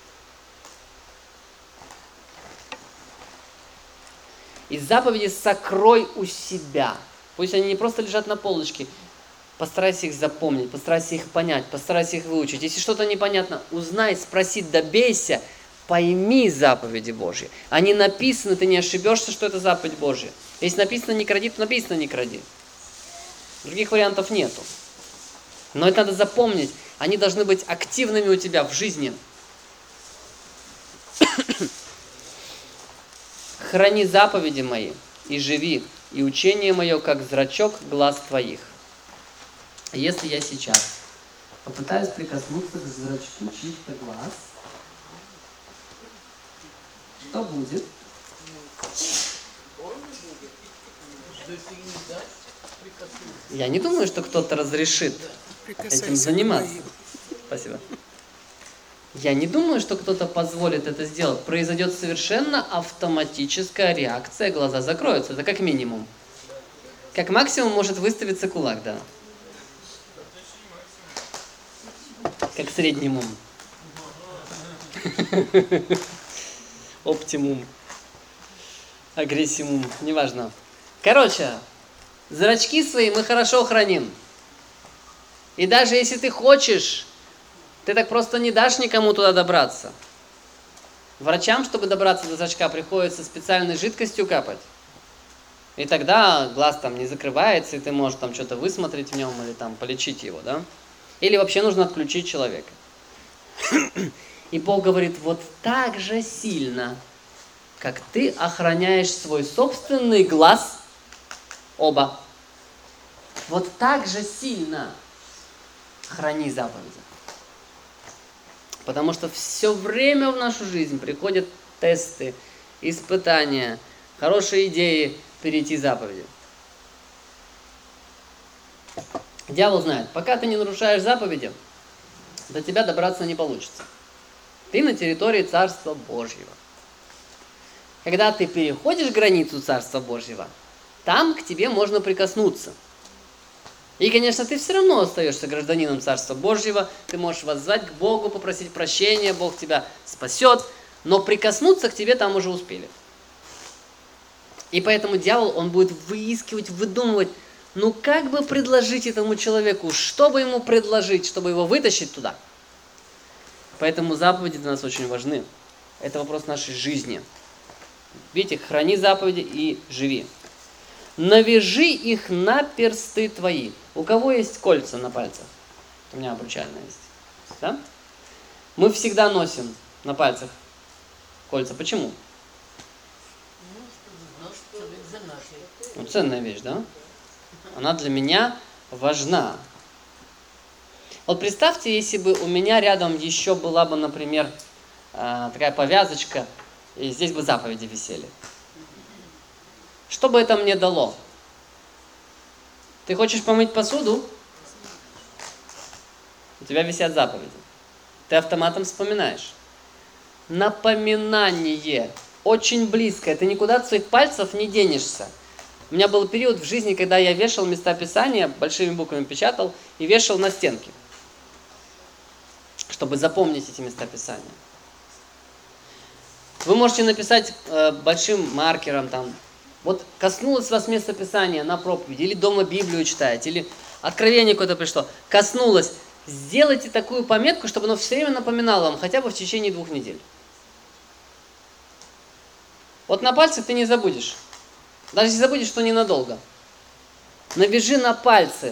И заповеди сокрой у себя. Пусть они не просто лежат на полочке. Постарайся их запомнить, постарайся их понять, постарайся их выучить. Если что-то непонятно, узнай, спроси, добейся, пойми заповеди Божьи. Они написаны, ты не ошибешься, что это заповедь Божья. Если написано не кради, то написано не кради. Других вариантов нету. Но это надо запомнить. Они должны быть активными у тебя в жизни. Храни заповеди мои и живи, и учение мое, как зрачок глаз твоих. Если я сейчас попытаюсь прикоснуться к зрачку чьих-то глаз, что будет? Я не думаю, что кто-то разрешит этим заниматься. Спасибо. Я не думаю, что кто-то позволит это сделать. Произойдет совершенно автоматическая реакция, глаза закроются. Это как минимум. Как максимум может выставиться кулак, да. Как среднему. Оптимум. Агрессимум. Неважно. Короче, зрачки свои мы хорошо храним. И даже если ты хочешь, ты так просто не дашь никому туда добраться. Врачам, чтобы добраться до зрачка, приходится специальной жидкостью капать. И тогда глаз там не закрывается, и ты можешь там что-то высмотреть в нем или там полечить его, да? Или вообще нужно отключить человека. И Бог говорит, вот так же сильно, как ты охраняешь свой собственный глаз, оба, вот так же сильно храни заповеди. Потому что все время в нашу жизнь приходят тесты, испытания, хорошие идеи перейти заповеди. Дьявол знает, пока ты не нарушаешь заповеди, до тебя добраться не получится. Ты на территории Царства Божьего. Когда ты переходишь границу Царства Божьего, там к тебе можно прикоснуться. И, конечно, ты все равно остаешься гражданином Царства Божьего, ты можешь воззвать к Богу, попросить прощения, Бог тебя спасет, но прикоснуться к тебе там уже успели. И поэтому дьявол, он будет выискивать, выдумывать, ну как бы предложить этому человеку, что бы ему предложить, чтобы его вытащить туда. Поэтому заповеди для нас очень важны. Это вопрос нашей жизни. Видите, храни заповеди и живи. Навяжи их на персты твои. У кого есть кольца на пальцах? У меня обручальное есть. Да? Мы всегда носим на пальцах кольца. Почему? Ну, ценная вещь, да? Она для меня важна. Вот представьте, если бы у меня рядом еще была бы, например, такая повязочка, и здесь бы заповеди висели. Что бы это мне дало? Ты хочешь помыть посуду? У тебя висят заповеди. Ты автоматом вспоминаешь. Напоминание. Очень близкое. Ты никуда от своих пальцев не денешься. У меня был период в жизни, когда я вешал места Писания, большими буквами печатал и вешал на стенки, чтобы запомнить эти места Писания. Вы можете написать большим маркером там, вот коснулось вас место Писания на проповеди, или дома Библию читаете, или откровение какое-то пришло, коснулось. Сделайте такую пометку, чтобы оно все время напоминало вам, хотя бы в течение 2 недель. Вот на пальцах ты не забудешь. Даже если забудешь, то ненадолго. Навяжи на пальцы.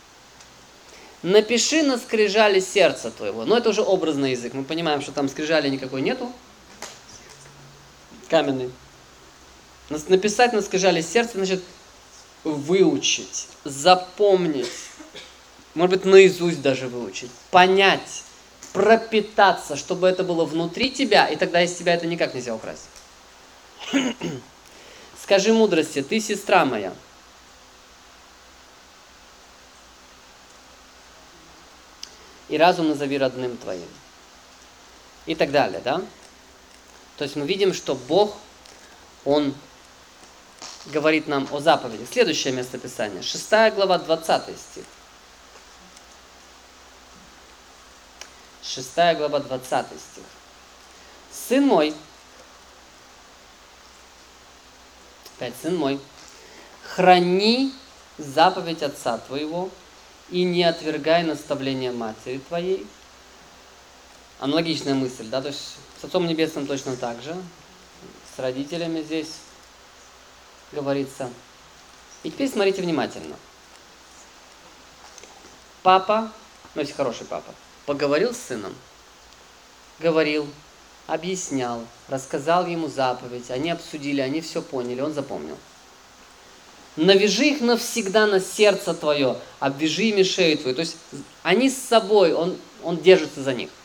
Напиши на скрижали сердца твоего. Но это уже образный язык. Мы понимаем, что там скрижали никакой нету. Каменный. Написать на скрижали сердца, значит, выучить, запомнить. Может быть, наизусть даже выучить. Понять, пропитаться, чтобы это было внутри тебя, и тогда из тебя это никак нельзя украсть. Скажи мудрости, ты сестра моя. И разум назови родным твоим. И так далее, да? То есть мы видим, что Бог, Он говорит нам о заповедях. Следующее место Писания. 6 глава, 20 стих. 6 глава, 20 стих. Сын мой, 5. Сын мой, храни заповедь отца твоего и не отвергай наставления матери твоей. Аналогичная мысль, да, то есть с Отцом Небесным точно так же, с родителями здесь говорится. И теперь смотрите внимательно. Папа, ну если хороший папа, поговорил с сыном, говорил, объяснял, рассказал ему заповедь, они обсудили, они все поняли, он запомнил. Навяжи их навсегда на сердце твое, обвяжи ими шею твою. То есть они с собой, он держится за них.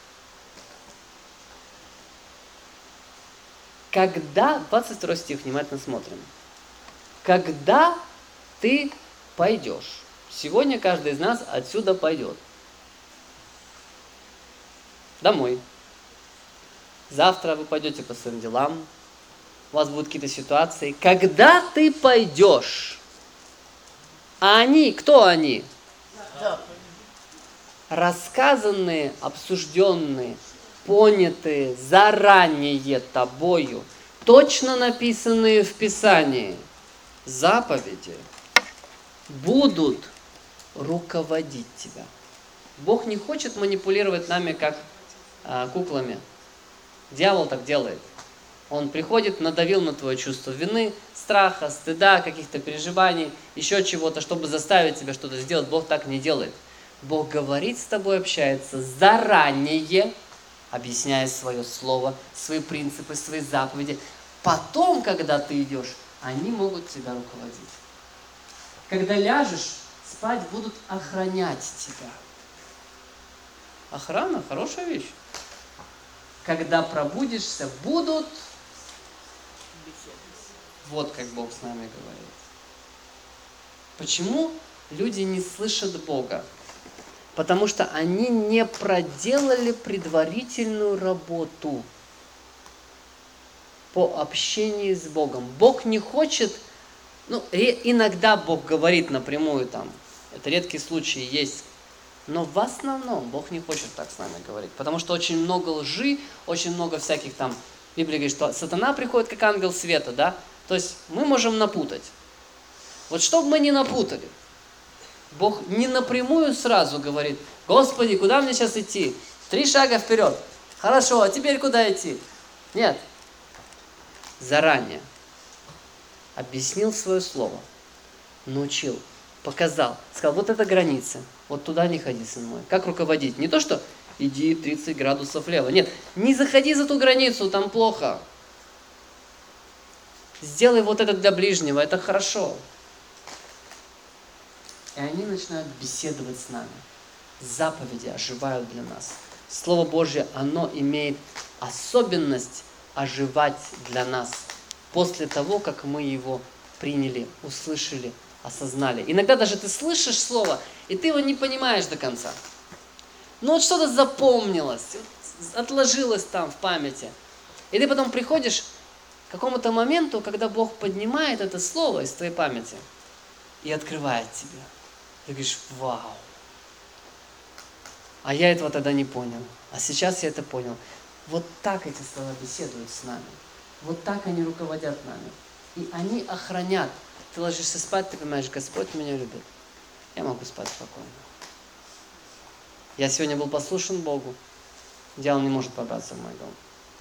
Когда, 22 стих, внимательно смотрим. Когда ты пойдешь, сегодня каждый из нас отсюда пойдет. Домой. Завтра вы пойдете по своим делам. У вас будут какие-то ситуации. Когда ты пойдешь, а они, кто они? Рассказанные, обсужденные, понятые заранее тобою, точно написанные в Писании заповеди будут руководить тебя. Бог не хочет манипулировать нами, как куклами. Дьявол так делает. Он приходит, надавил на твое чувство вины, страха, стыда, каких-то переживаний, еще чего-то, чтобы заставить тебя что-то сделать. Бог так не делает. Бог говорит с тобой, общается заранее, объясняя свое слово, свои принципы, свои заповеди. Потом, когда ты идешь, они могут тебя руководить. Когда ляжешь, спать будут охранять тебя. Охрана – хорошая вещь. Когда пробудишься, будут... Вот как Бог с нами говорит. Почему люди не слышат Бога? Потому что они не проделали предварительную работу по общению с Богом. Бог не хочет... иногда Бог говорит напрямую там. Это редкие случаи есть. Но в основном Бог не хочет так с нами говорить. Потому что очень много лжи, очень много всяких там... Библия говорит, что сатана приходит как ангел света, да? То есть мы можем напутать. Вот чтобы мы не напутали, Бог не напрямую сразу говорит: Господи, куда мне сейчас идти? 3 шага вперед. Хорошо, а теперь куда идти? Нет. Заранее объяснил свое слово, научил, показал, сказал: вот это граница, вот туда не ходи, сын мой. Как руководить? Не то, что иди 30 градусов влево. Нет, не заходи за ту границу, там плохо. Сделай вот это для ближнего, это хорошо. И они начинают беседовать с нами. Заповеди оживают для нас. Слово Божье, оно имеет особенность оживать для нас после того, как мы его приняли, услышали, осознали. Иногда даже ты слышишь слово, и ты его не понимаешь до конца. Но вот что-то запомнилось, отложилось там в памяти. И ты потом приходишь к какому-то моменту, когда Бог поднимает это слово из твоей памяти и открывает тебе. Ты говоришь: вау! А я этого тогда не понял. А сейчас я это понял. Вот так эти слова беседуют с нами. Вот так они руководят нами. И они охранят. Ты ложишься спать, ты понимаешь: Господь меня любит. Я могу спать спокойно. Я сегодня был послушен Богу. Дьявол не может пробраться в мой дом.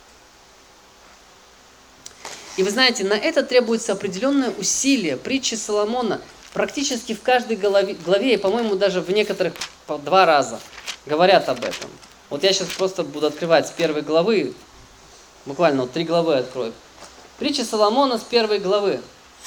И вы знаете, на это требуется определенное усилие. Притчи Соломона практически в каждой главе, и, по-моему, даже в некоторых 2 раза говорят об этом. Вот я сейчас просто буду открывать с 1 главы, буквально 3 главы открою. Притчи Соломона с 1 главы.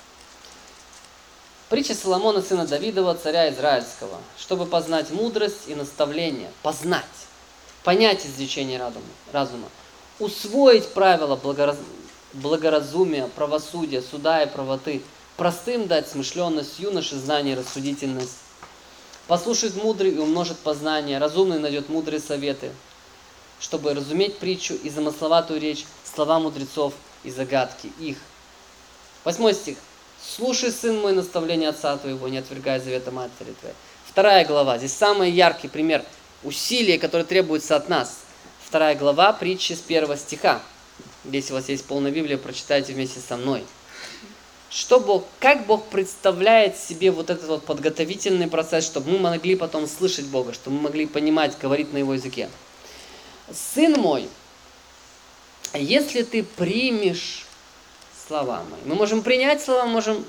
Притчи Соломона, сына Давидова, царя Израильского, чтобы познать мудрость и наставление, понять изречение разума, усвоить правила благоразумия, правосудия, суда и правоты, простым дать смышленность, юноше знание, рассудительность. Послушает мудрый и умножит познание, разумный найдет мудрые советы, чтобы разуметь притчу и замысловатую речь, слова мудрецов и загадки их. 8 стих. Слушай, сын мой, наставление отца твоего, не отвергай завета матери твоей. 2 глава. Здесь самый яркий пример усилия, которые требуются от нас. 2 глава, притчи с 1 стиха. Если у вас есть полная Библия, прочитайте вместе со мной. как Бог представляет себе вот этот вот подготовительный процесс, чтобы мы могли потом слышать Бога, чтобы мы могли понимать, говорить на Его языке. Сын мой, если ты примешь слова мои, мы можем принять слова, можем...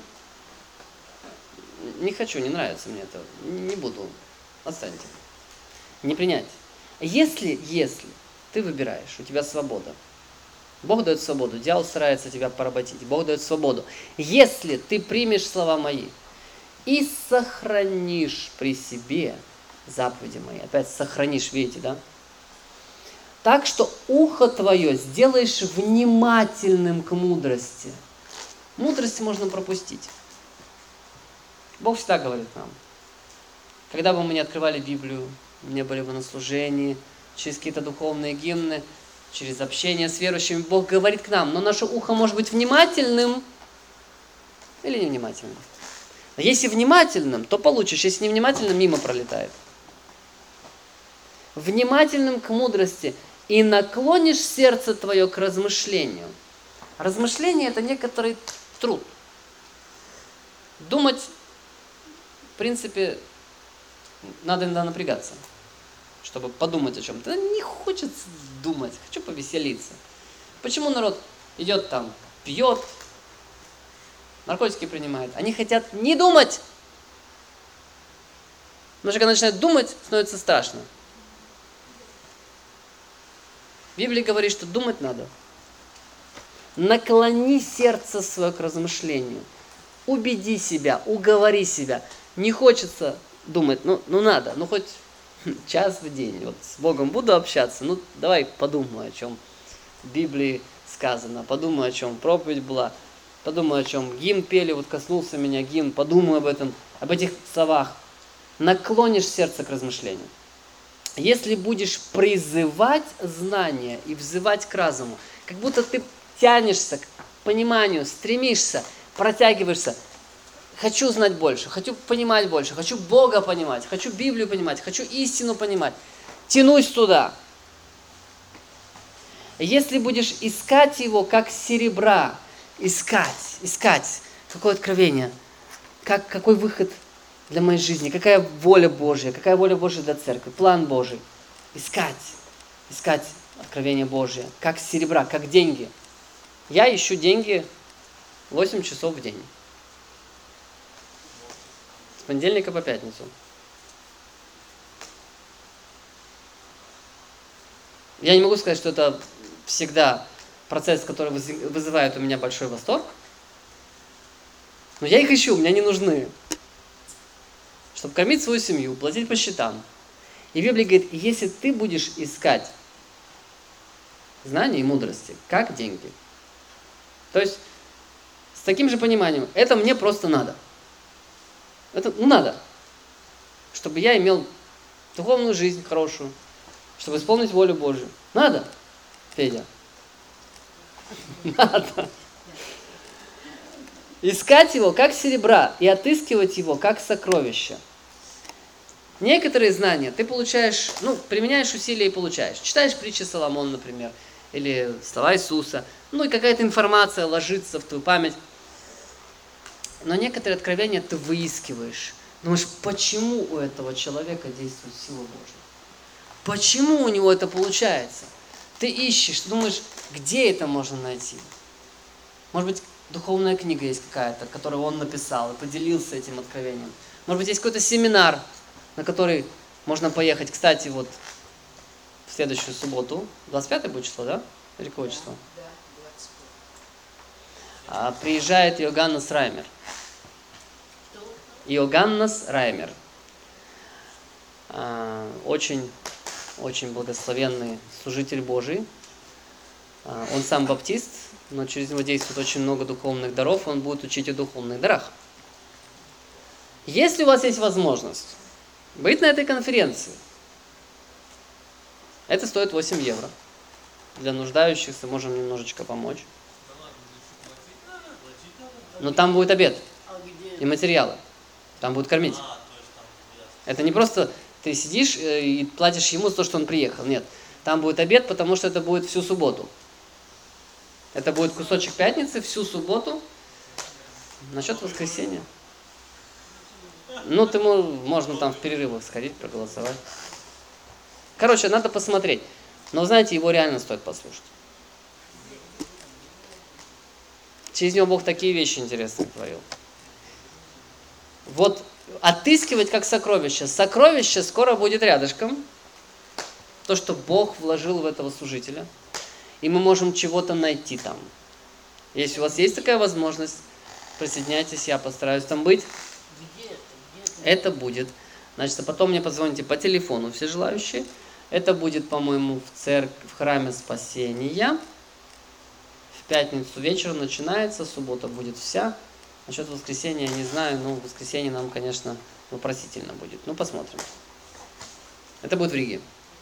Не хочу, не нравится мне это, не буду, отстаньте. Не принять. Если ты выбираешь, у тебя свобода. Бог дает свободу, дьявол старается тебя поработить, Бог дает свободу. Если ты примешь слова мои и сохранишь при себе заповеди мои, опять сохранишь, видите, да? Так что ухо твое сделаешь внимательным к мудрости. Мудрость можно пропустить. Бог всегда говорит нам. Когда бы мы не открывали Библию, не были бы на служении, через какие-то духовные гимны, через общение с верующими, Бог говорит к нам. Но наше ухо может быть внимательным или невнимательным. Но если внимательным, то получишь. Если невнимательным, мимо пролетает. Внимательным к мудрости. И наклонишь сердце твое к размышлению. Размышление – это некоторый труд. Думать, в принципе, надо иногда напрягаться, чтобы подумать о чем-то. Не хочется думать, хочу повеселиться. Почему народ идет там, пьет, наркотики принимает? Они хотят не думать. Потому что когда начинают думать, становится страшно. Библия говорит, что думать надо. Наклони сердце свое к размышлению. Убеди себя, уговори себя. Не хочется думать, ну надо, хоть час в день. Вот с Богом буду общаться, давай подумай, о чем в Библии сказано. Подумай, о чем проповедь была. Подумай, о чем гимн пели, вот коснулся меня гимн. Подумай об этом, об этих словах. Наклонишь сердце к размышлению. Если будешь призывать знания и взывать к разуму, как будто ты тянешься к пониманию, стремишься, протягиваешься. Хочу знать больше, хочу понимать больше, хочу Бога понимать, хочу Библию понимать, хочу истину понимать. Тянусь туда. Если будешь искать его, как серебра, искать, какое откровение, какой выход для моей жизни, какая воля Божья для церкви, план Божий. Искать откровение Божье, как серебра, как деньги. Я ищу деньги 8 часов в день. С понедельника по пятницу. Я не могу сказать, что это всегда процесс, который вызывает у меня большой восторг. Но я их ищу, мне они нужны. Чтобы кормить свою семью, платить по счетам. И Библия говорит, если ты будешь искать знания и мудрости, как деньги. То есть, с таким же пониманием, это мне просто надо. Это надо. Чтобы я имел духовную жизнь хорошую, чтобы исполнить волю Божию. Надо, Федя. Надо. Искать его, как серебра, и отыскивать его, как сокровище. Некоторые знания ты получаешь, применяешь усилия и получаешь. Читаешь притчи Соломона, например, или слова Иисуса, и какая-то информация ложится в твою память. Но некоторые откровения ты выискиваешь. Думаешь, почему у этого человека действует сила Божья? Почему у него это получается? Ты ищешь, ты думаешь, где это можно найти? Может быть, духовная книга есть какая-то, которую он написал и поделился этим откровением. Может быть, есть какой-то семинар, на который можно поехать. Кстати, вот в следующую субботу, 25 будет число, да? Или какое число? Да, 25. Приезжает Иоганнес Раймер. Иоганнес Раймер. Очень благословенный служитель Божий. Он сам баптист, но через него действует очень много духовных даров, он будет учить о духовных дарах. Если у вас есть возможность быть на этой конференции, это стоит 8 евро. Для нуждающихся можем немножечко помочь. Но там будет обед и материалы. Там будут кормить. Это не просто ты сидишь и платишь ему за то, что он приехал. Нет. Там будет обед, потому что это будет всю субботу. Это будет кусочек пятницы, всю субботу. Насчет воскресения. Можно там в перерывах сходить, проголосовать. Короче, надо посмотреть. Но, знаете, его реально стоит послушать. Через него Бог такие вещи интересные творил. Вот отыскивать как сокровище. Сокровище скоро будет рядышком. То, что Бог вложил в этого служителя. И мы можем чего-то найти там. Если у вас есть такая возможность, присоединяйтесь, я постараюсь там быть. Это будет. Значит, а потом мне позвоните по телефону, все желающие. Это будет, по-моему, в храме Спасения. В пятницу вечером начинается, суббота будет вся. Насчет воскресенья я не знаю, в воскресенье нам, конечно, вопросительно будет. Посмотрим. Это будет в Риге.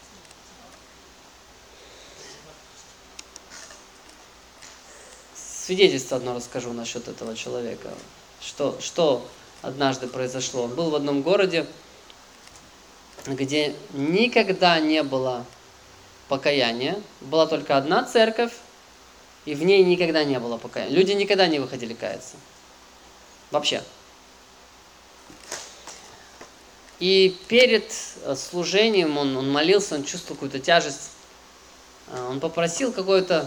Свидетельство одно расскажу насчет этого человека. Что однажды произошло. Он был в одном городе, где никогда не было покаяния. Была только одна церковь, и в ней никогда не было покаяния. Люди никогда не выходили каяться. Вообще. И перед служением он молился, он чувствовал какую-то тяжесть. Он попросил какое-то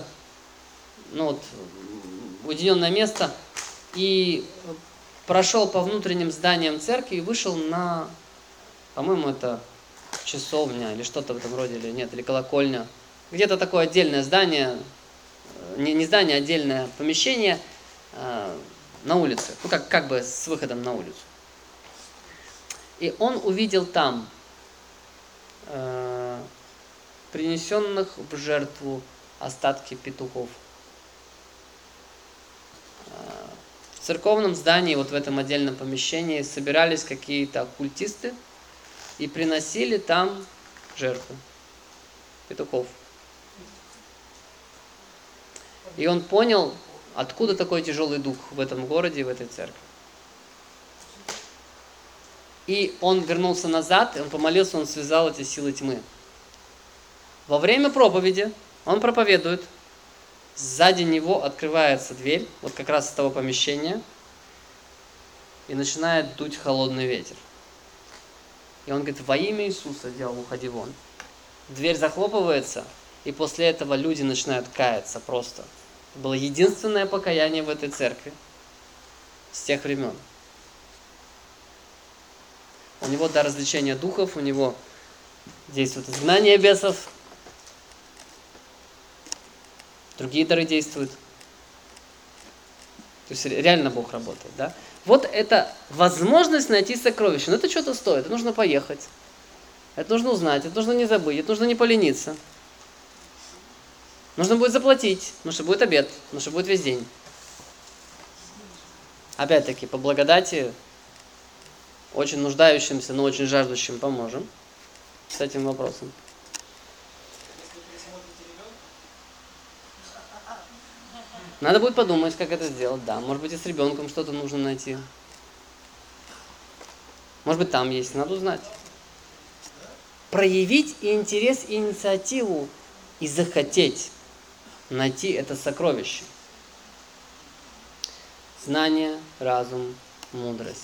уединенное место и прошел по внутренним зданиям церкви и вышел на, по-моему, это часовня или что-то в этом роде, или колокольня. Где-то такое отдельное здание, не здание, а отдельное помещение на улице, как бы с выходом на улицу. И он увидел там принесенных в жертву остатки петухов. В церковном здании, в этом отдельном помещении, собирались какие-то оккультисты и приносили там жертвы петухов. И он понял, откуда такой тяжелый дух в этом городе, в этой церкви. И он вернулся назад, и он помолился, он связал эти силы тьмы. Во время проповеди он проповедует. Сзади него открывается дверь, как раз из того помещения, и начинает дуть холодный ветер. И он говорит: во имя Иисуса, дьявол, уходи вон. Дверь захлопывается, и после этого люди начинают каяться просто. Это было единственное покаяние в этой церкви с тех времен. У него дар развлечения духов, у него действует изгнание бесов, другие дары действуют. То есть реально Бог работает, да? Вот это возможность найти сокровище. Но это что-то стоит, это нужно поехать. Это нужно узнать, это нужно не забыть, это нужно не полениться. Нужно будет заплатить, потому что будет обед, потому что будет весь день. Опять-таки, по благодати, очень нуждающимся, но очень жаждущим поможем с этим вопросом. Надо будет подумать, как это сделать, да. Может быть, и с ребенком что-то нужно найти. Может быть, там есть, надо узнать. Проявить и интерес, и инициативу, и захотеть найти это сокровище. Знание, разум, мудрость.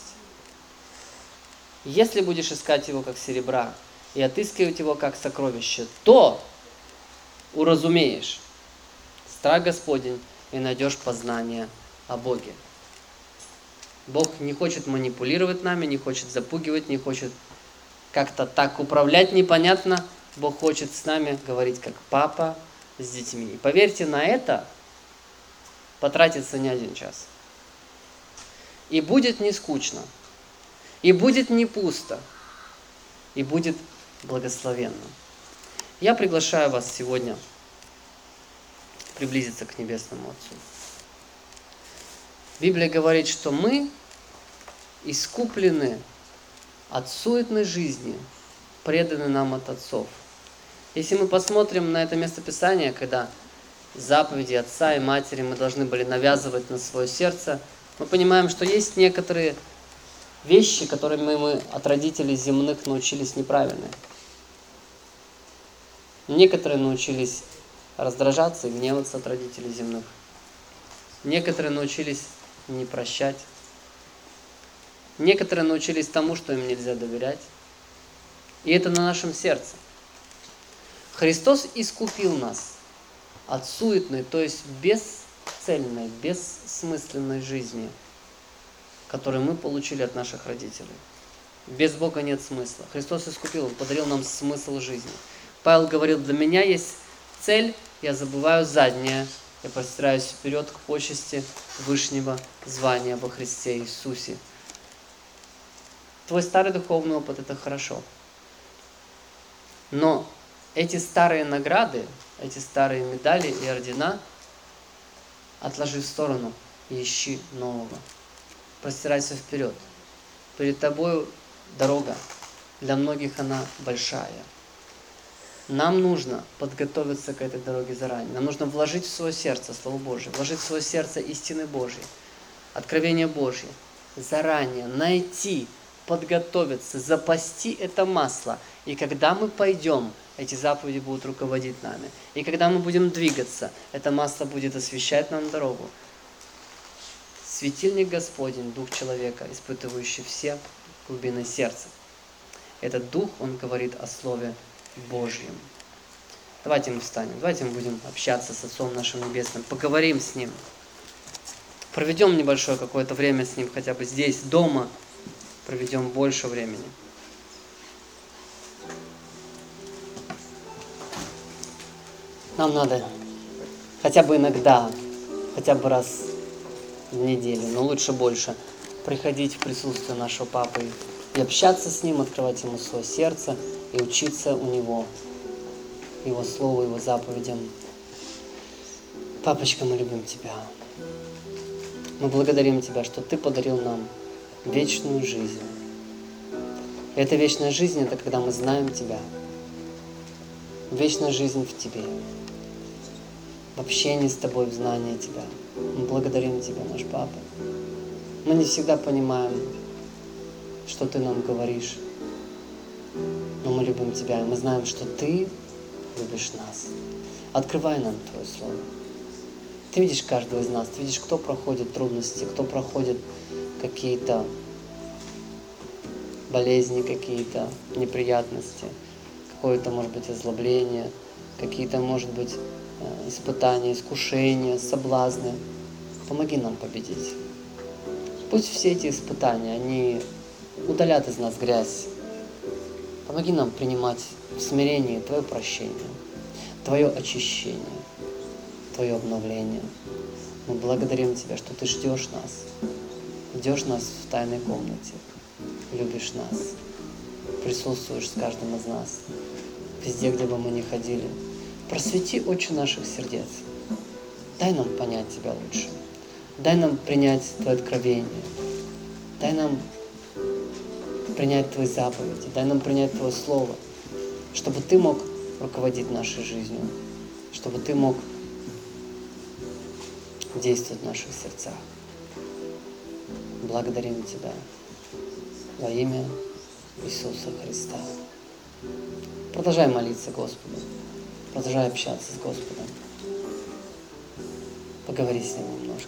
Если будешь искать его как серебра и отыскивать его как сокровище, то уразумеешь страх Господень и найдешь познание о Боге. Бог не хочет манипулировать нами, не хочет запугивать, не хочет как-то так управлять непонятно. Бог хочет с нами говорить как папа с детьми. И поверьте, на это потратится не один час. И будет не скучно, и будет не пусто, и будет благословенно. Я приглашаю вас сегодня приблизиться к Небесному Отцу. Библия говорит, что мы искуплены от суетной жизни, преданы нам от отцов. Если мы посмотрим на это местописание, когда заповеди отца и матери мы должны были навязывать на свое сердце, мы понимаем, что есть некоторые вещи, которыми мы от родителей земных научились неправильно. Некоторые научились раздражаться и гневаться от родителей земных. Некоторые научились не прощать. Некоторые научились тому, что им нельзя доверять. И это на нашем сердце. Христос искупил нас от суетной, то есть бесцельной, бессмысленной жизни, которую мы получили от наших родителей. Без Бога нет смысла. Христос искупил, Он подарил нам смысл жизни. Павел говорил, для меня есть цель, я забываю заднее, я простираюсь вперед к почести Вышнего звания во Христе Иисусе. Твой старый духовный опыт – это хорошо. Но эти старые награды, эти старые медали и ордена отложи в сторону и ищи нового. Простирайся вперед. Перед тобой дорога. Для многих она большая. Нам нужно подготовиться к этой дороге заранее. Нам нужно вложить в свое сердце Слово Божие, вложить в свое сердце истины Божьи, откровения Божьи. Заранее найти, подготовиться, запасти это масло. И когда мы пойдем, эти заповеди будут руководить нами. И когда мы будем двигаться, это масло будет освещать нам дорогу. Светильник Господень, Дух человека, испытывающий все глубины сердца. Этот Дух, Он говорит о Слове Божьем. Давайте мы встанем, давайте мы будем общаться с Отцом нашим Небесным, поговорим с Ним. Проведем небольшое какое-то время с Ним, хотя бы здесь, дома, проведем больше времени. Нам надо хотя бы иногда, хотя бы раз в неделю, но лучше больше, приходить в присутствие нашего Папы и общаться с Ним, открывать Ему свое сердце и учиться у Него, Его Слову, Его заповедям. Папочка, мы любим Тебя. Мы благодарим Тебя, что Ты подарил нам вечную жизнь. И эта вечная жизнь – это когда мы знаем Тебя. Вечная жизнь в Тебе. В общении с Тобой, в знании Тебя. Мы благодарим Тебя, наш Папа. Мы не всегда понимаем, что Ты нам говоришь. Но мы любим Тебя, и мы знаем, что Ты любишь нас. Открывай нам Твое Слово. Ты видишь каждого из нас, Ты видишь, кто проходит трудности, кто проходит какие-то болезни, какие-то неприятности, какое-то, может быть, озлобление, какие-то, может быть, испытания, искушения, соблазны. Помоги нам победить. Пусть все эти испытания, они удалят из нас грязь. Помоги нам принимать в смирении Твое прощение, Твое очищение, Твое обновление. Мы благодарим Тебя, что Ты ждешь нас в тайной комнате, любишь нас, присутствуешь с каждым из нас, везде, где бы мы ни ходили. Просвети очи наших сердец. Дай нам понять Тебя лучше. Дай нам принять Твое откровение. Дай нам принять Твои заповеди. Дай нам принять Твое Слово, чтобы Ты мог руководить нашей жизнью, чтобы Ты мог действовать в наших сердцах. Благодарим Тебя во имя Иисуса Христа. Продолжай молиться Господу. Продолжай общаться с Господом. Поговори с Ним немножко.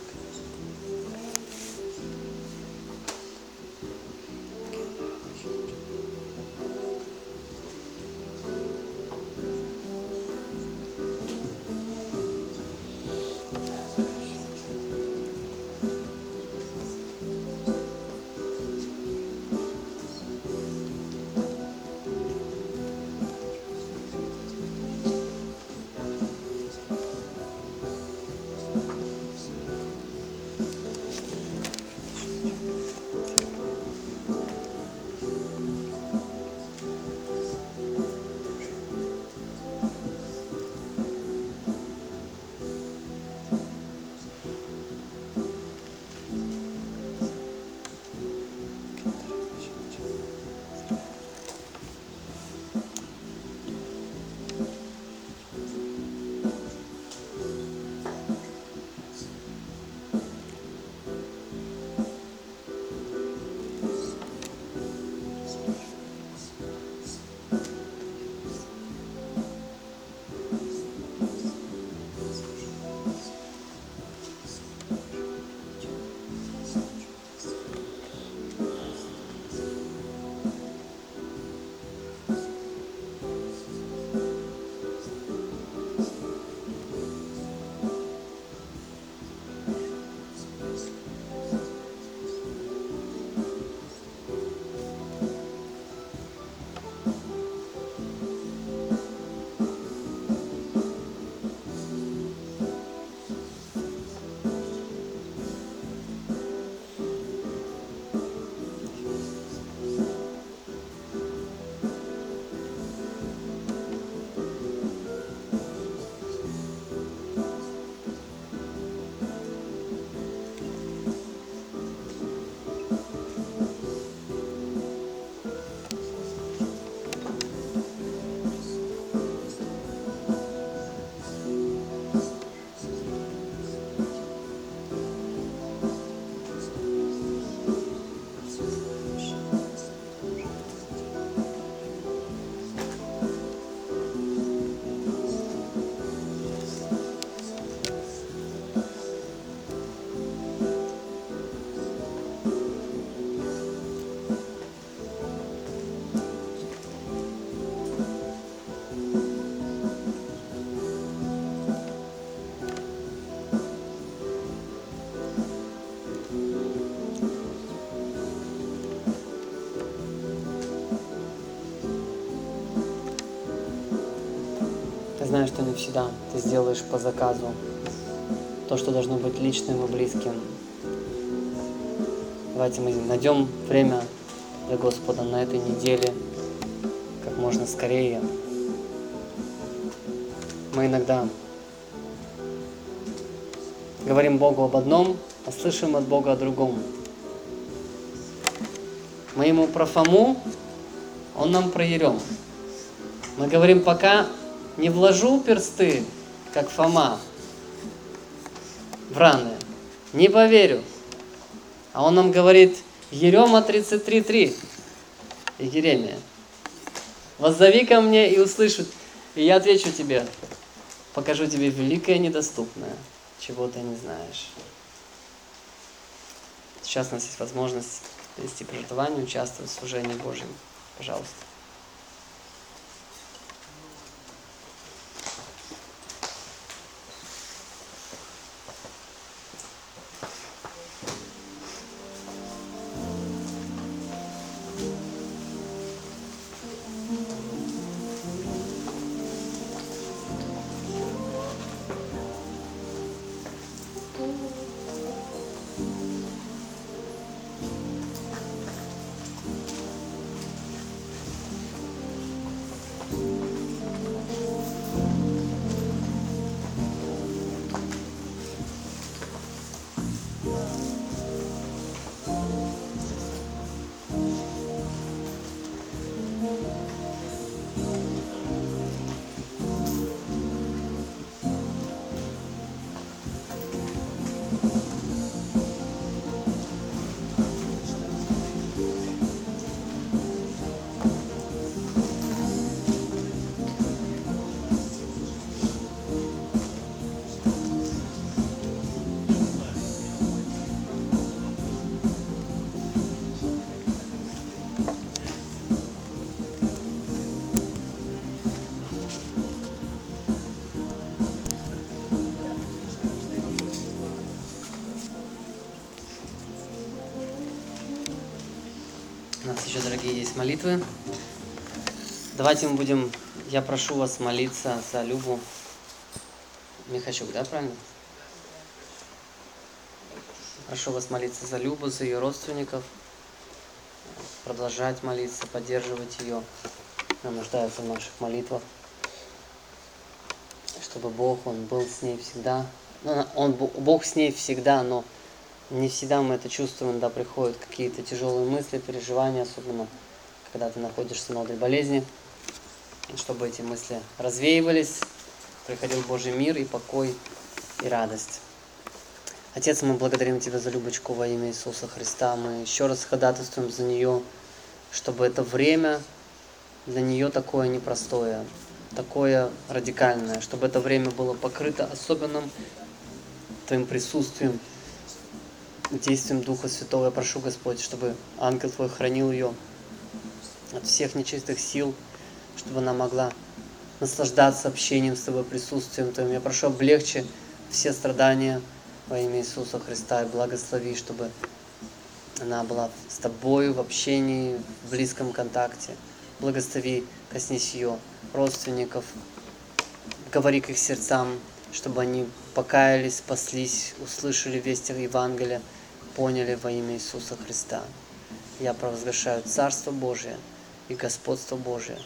знаю, что не всегда ты сделаешь по заказу то, что должно быть личным и близким. Давайте мы найдем время для Господа на этой неделе как можно скорее. Мы иногда говорим Богу об одном, а слышим от Бога о другом. Мы ему про Фому, он нам про Ерему. Мы говорим, пока не вложу персты, как Фома, в раны, не поверю. А он нам говорит, Ерема 33:3, и Еремия, воззови ко мне и услышу, и я отвечу тебе, покажу тебе великое недоступное, чего ты не знаешь. Сейчас у нас есть возможность вести пожертвование, участвовать в служении Божьем. Пожалуйста. У нас еще, дорогие, есть молитвы. Давайте мы будем, я прошу вас молиться за Любу Михачук, да, правильно? Прошу вас молиться за Любу, за ее родственников, продолжать молиться, поддерживать ее. Она нуждается в наших молитвах, чтобы Бог, Он был с ней всегда. Бог с ней всегда, но не всегда мы это чувствуем, когда приходят какие-то тяжелые мысли, переживания, особенно когда ты находишься на одной болезни. И чтобы эти мысли развеивались, приходил Божий мир и покой, и радость. Отец, мы благодарим Тебя за Любочку во имя Иисуса Христа. Мы еще раз ходатайствуем за нее, чтобы это время для нее такое непростое, такое радикальное, чтобы это время было покрыто особенным Твоим присутствием, действием Духа Святого. Я прошу, Господь, чтобы ангел Твой хранил ее от всех нечистых сил, чтобы она могла наслаждаться общением с Тобой, присутствием Твоим. Я прошу, облегчи все страдания во имя Иисуса Христа и благослови, чтобы она была с Тобою в общении, в близком контакте. Благослови, коснись ее родственников, говори к их сердцам, чтобы они покаялись, спаслись, услышали весть Евангелия, поняли во имя Иисуса Христа. Я провозглашаю Царство Божие и Господство Божие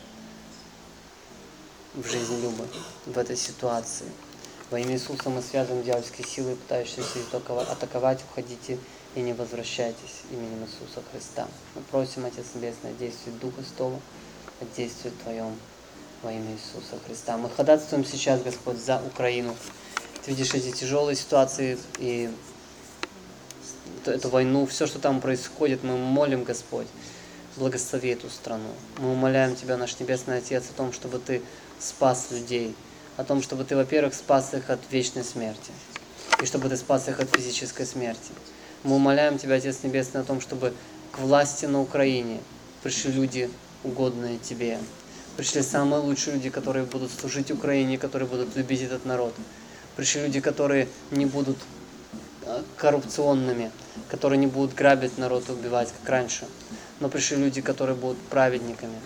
в жизни Любы, в этой ситуации. Во имя Иисуса мы связываем дьявольские силы, пытающиеся атаковать, уходите и не возвращайтесь именем Иисуса Христа. Мы просим, Отец Небесный, действуй Духа Святого, действуй Твоем во имя Иисуса Христа. Мы ходатайствуем сейчас, Господь, за Украину. Ты видишь эти тяжелые ситуации и эту войну, все, что там происходит, мы молим, Господь, благослови эту страну. Мы умоляем Тебя, наш Небесный Отец, о том, чтобы Ты спас людей, о том, чтобы Ты, во-первых, спас их от вечной смерти, и чтобы Ты спас их от физической смерти. Мы умоляем Тебя, Отец Небесный, о том, чтобы к власти на Украине пришли люди, угодные Тебе. Пришли самые лучшие люди, которые будут служить Украине, которые будут любить этот народ. Пришли люди, которые не будут коррупционными, которые не будут грабить народ и убивать, как раньше. Но пришли люди, которые будут праведниками.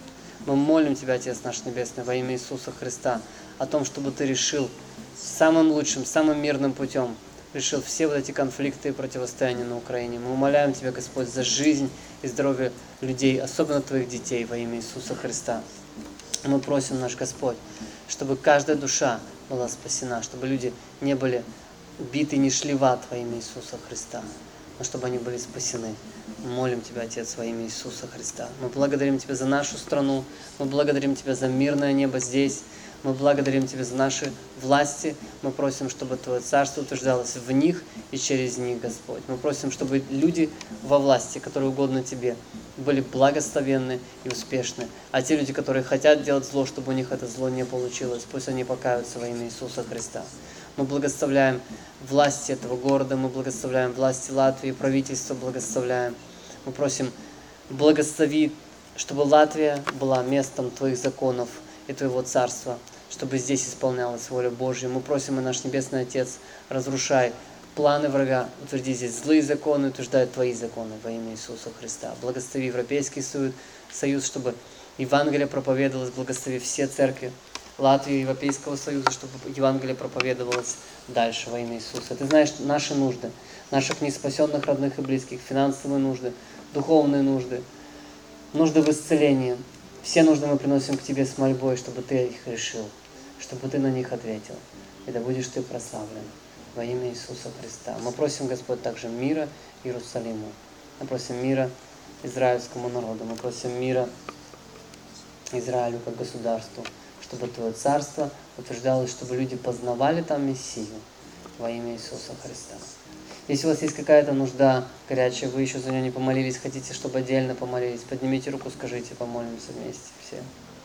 Мы молим Тебя, Отец наш Небесный, во имя Иисуса Христа, о том, чтобы Ты решил самым лучшим, самым мирным путем, решил все вот эти конфликты и противостояния на Украине. Мы умоляем Тебя, Господь, за жизнь и здоровье людей, особенно Твоих детей, во имя Иисуса Христа. Мы просим, наш Господь, чтобы каждая душа была спасена, чтобы люди не были убиты, не шли в ад во имя Иисуса Христа, но чтобы они были спасены. Мы молим Тебя, Отец, во имя Иисуса Христа. Мы благодарим Тебя за нашу страну, мы благодарим Тебя за мирное небо здесь, мы благодарим Тебя за наши власти. Мы просим, чтобы Твое Царство утверждалось в них и через них, Господь. Мы просим, чтобы люди во власти, которые угодны Тебе, были благословенны и успешны. А те люди, которые хотят делать зло, чтобы у них это зло не получилось, пусть они покаются во имя Иисуса Христа. Мы благословляем власти этого города, мы благословляем власти Латвии, правительство благословляем. Мы просим, благослови, чтобы Латвия была местом Твоих законов и Твоего Царства, чтобы здесь исполнялась воля Божья. Мы просим, и наш Небесный Отец, разрушай планы врага, утверди здесь злые законы, утверждай Твои законы во имя Иисуса Христа. Благослови Европейский Союз, чтобы Евангелие проповедовалось, благослови все церкви Латвии, Европейского Союза, чтобы Евангелие проповедовалось дальше во имя Иисуса. Ты знаешь наши нужды, наших неспасенных родных и близких, финансовые нужды, духовные нужды, нужды в исцелении. Все нужды мы приносим к Тебе с мольбой, чтобы Ты их решил, чтобы Ты на них ответил. И да будешь Ты прославлен во имя Иисуса Христа. Мы просим, Господь, также мира Иерусалиму. Мы просим мира израильскому народу. Мы просим мира Израилю как государству, чтобы Твое Царство утверждалось, чтобы люди познавали там Мессию во имя Иисуса Христа. Если у вас есть какая-то нужда горячая, вы еще за нее не помолились, хотите, чтобы отдельно помолились, поднимите руку, скажите, помолимся вместе все.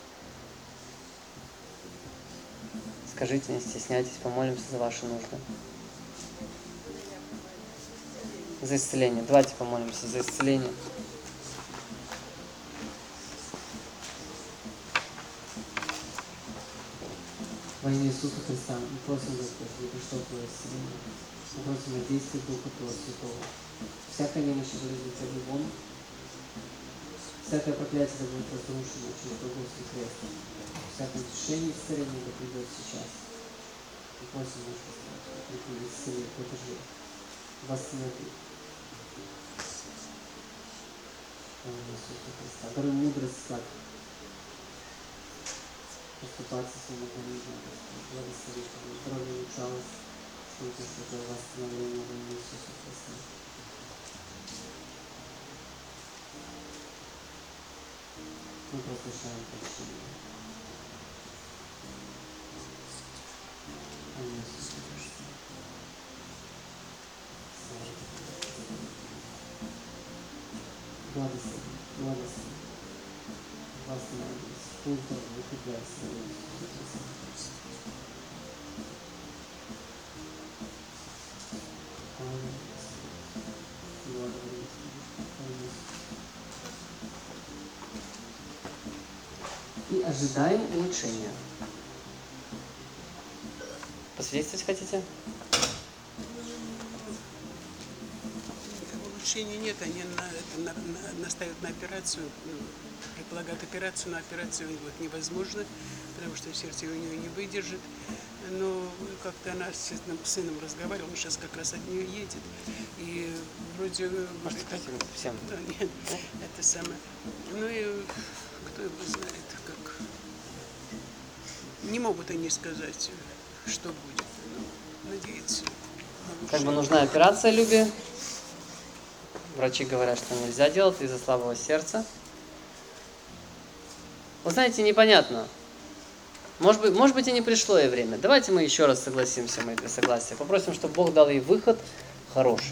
Скажите, не стесняйтесь, помолимся за ваши нужды. За исцеление. Давайте помолимся за исцеление. Во имя Иисуса Христа мы просим, Господь, чтобы пришло Твое исцеление. Мы просим о действии Духа Твоего Святого. Всякая немощь болезнь выходи вон. Всякое проклятие да будет разрушено через Голгофский крест. Всякое утешение и исцеление да придет сейчас. Мы просим, наш Господь, чтобы Ты исцелил, поддержи, восстанови. Во имя Иисуса Христа. Даруй мудрость, как поступать со своим организмом, Господь. Благослови, чтобы здоровье улучшалось. Что такое восстановление во имя Иисуса Христа. Мы послушаем прощение. Во имя Иисуса Христа. Благослови, благослови. Восстановись. Пусть укрепляется во имя Иисуса Христа. И ожидаем улучшения. Посвидетельствовать хотите? Улучшений нет, они настаивают на операцию, предполагают операцию, но операцию вот невозможно, потому что сердце у нее не выдержит. Но как-то она с сыном разговаривала, он сейчас как раз от нее едет. И вроде... Может, хотите всем? Да, нет, это самое. Ну и кто его знает, как... Не могут они сказать, что будет. Но надеяться. Как бы нужна операция, Любе. Врачи говорят, что нельзя делать из-за слабого сердца. Вы знаете, непонятно. Может быть, и не пришло ей время. Давайте мы еще раз согласимся, мы для согласия. Попросим, чтобы Бог дал ей выход хороший.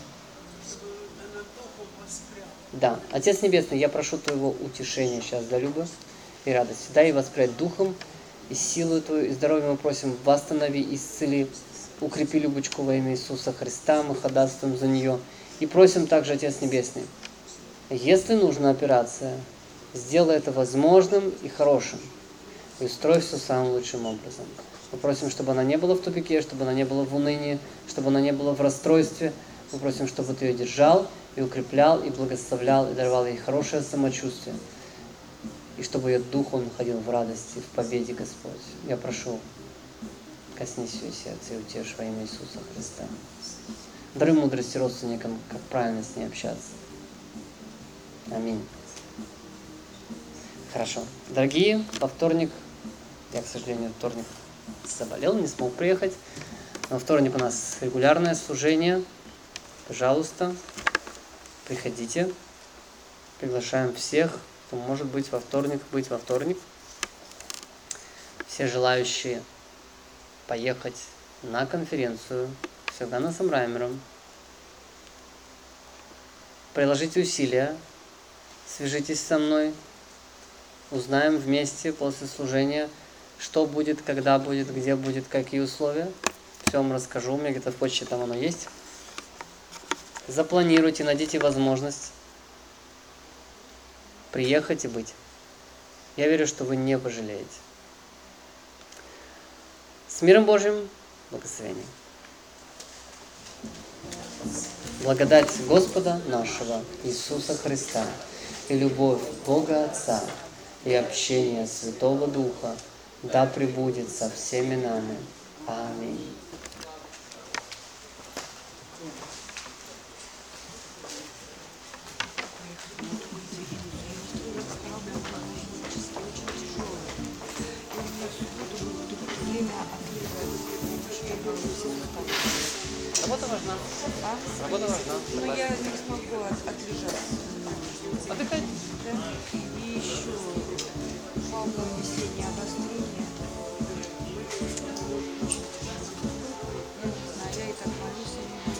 Да. Отец Небесный, я прошу Твоего утешения сейчас для Любы и радости. Дай ей воспрять духом и силу Твою, и здоровье мы просим, восстанови, исцели, укрепи Любочку во имя Иисуса Христа, мы ходатайствуем за нее. И просим также, Отец Небесный, если нужна операция, сделай это возможным и хорошим. И устрой все самым лучшим образом. Мы просим, чтобы она не была в тупике, чтобы она не была в унынии, чтобы она не была в расстройстве. Мы просим, чтобы Ты ее держал и укреплял, и благословлял, и даровал ей хорошее самочувствие. и чтобы ее дух, он ходил в радости, в победе, Господь. Я прошу, коснись ее сердце и утешь во имя Иисуса Христа. Даруй мудрости родственникам, как правильно с ней общаться. Аминь. Хорошо. Дорогие, во вторник, я, к сожалению, вторник заболел, не смог приехать. Но во вторник у нас регулярное служение. Пожалуйста, приходите. Приглашаем всех, кто может быть во вторник. Все желающие поехать на конференцию с Йоганнесом Раймером. Приложите усилия, свяжитесь со мной, узнаем вместе после служения, что будет, когда будет, где будет, какие условия. Все вам расскажу, у меня где-то в почте там оно есть. Запланируйте, найдите возможность приехать и быть. Я верю, что вы не пожалеете. С миром Божьим, благословением. Благодать Господа нашего Иисуса Христа и любовь Бога Отца и общение Святого Духа да пребудет со всеми нами. Аминь. Работа важна. Работа важна. Но я не смогу отлежаться. Отдыхай. Да? И еще волна весеннее обострение. Я не знаю, я и так молюсь,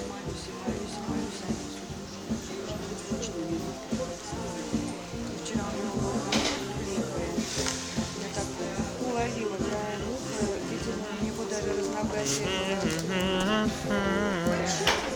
и вчера у меня урок левый. Я так уловила краем уха, видимо, у него даже разнообразие.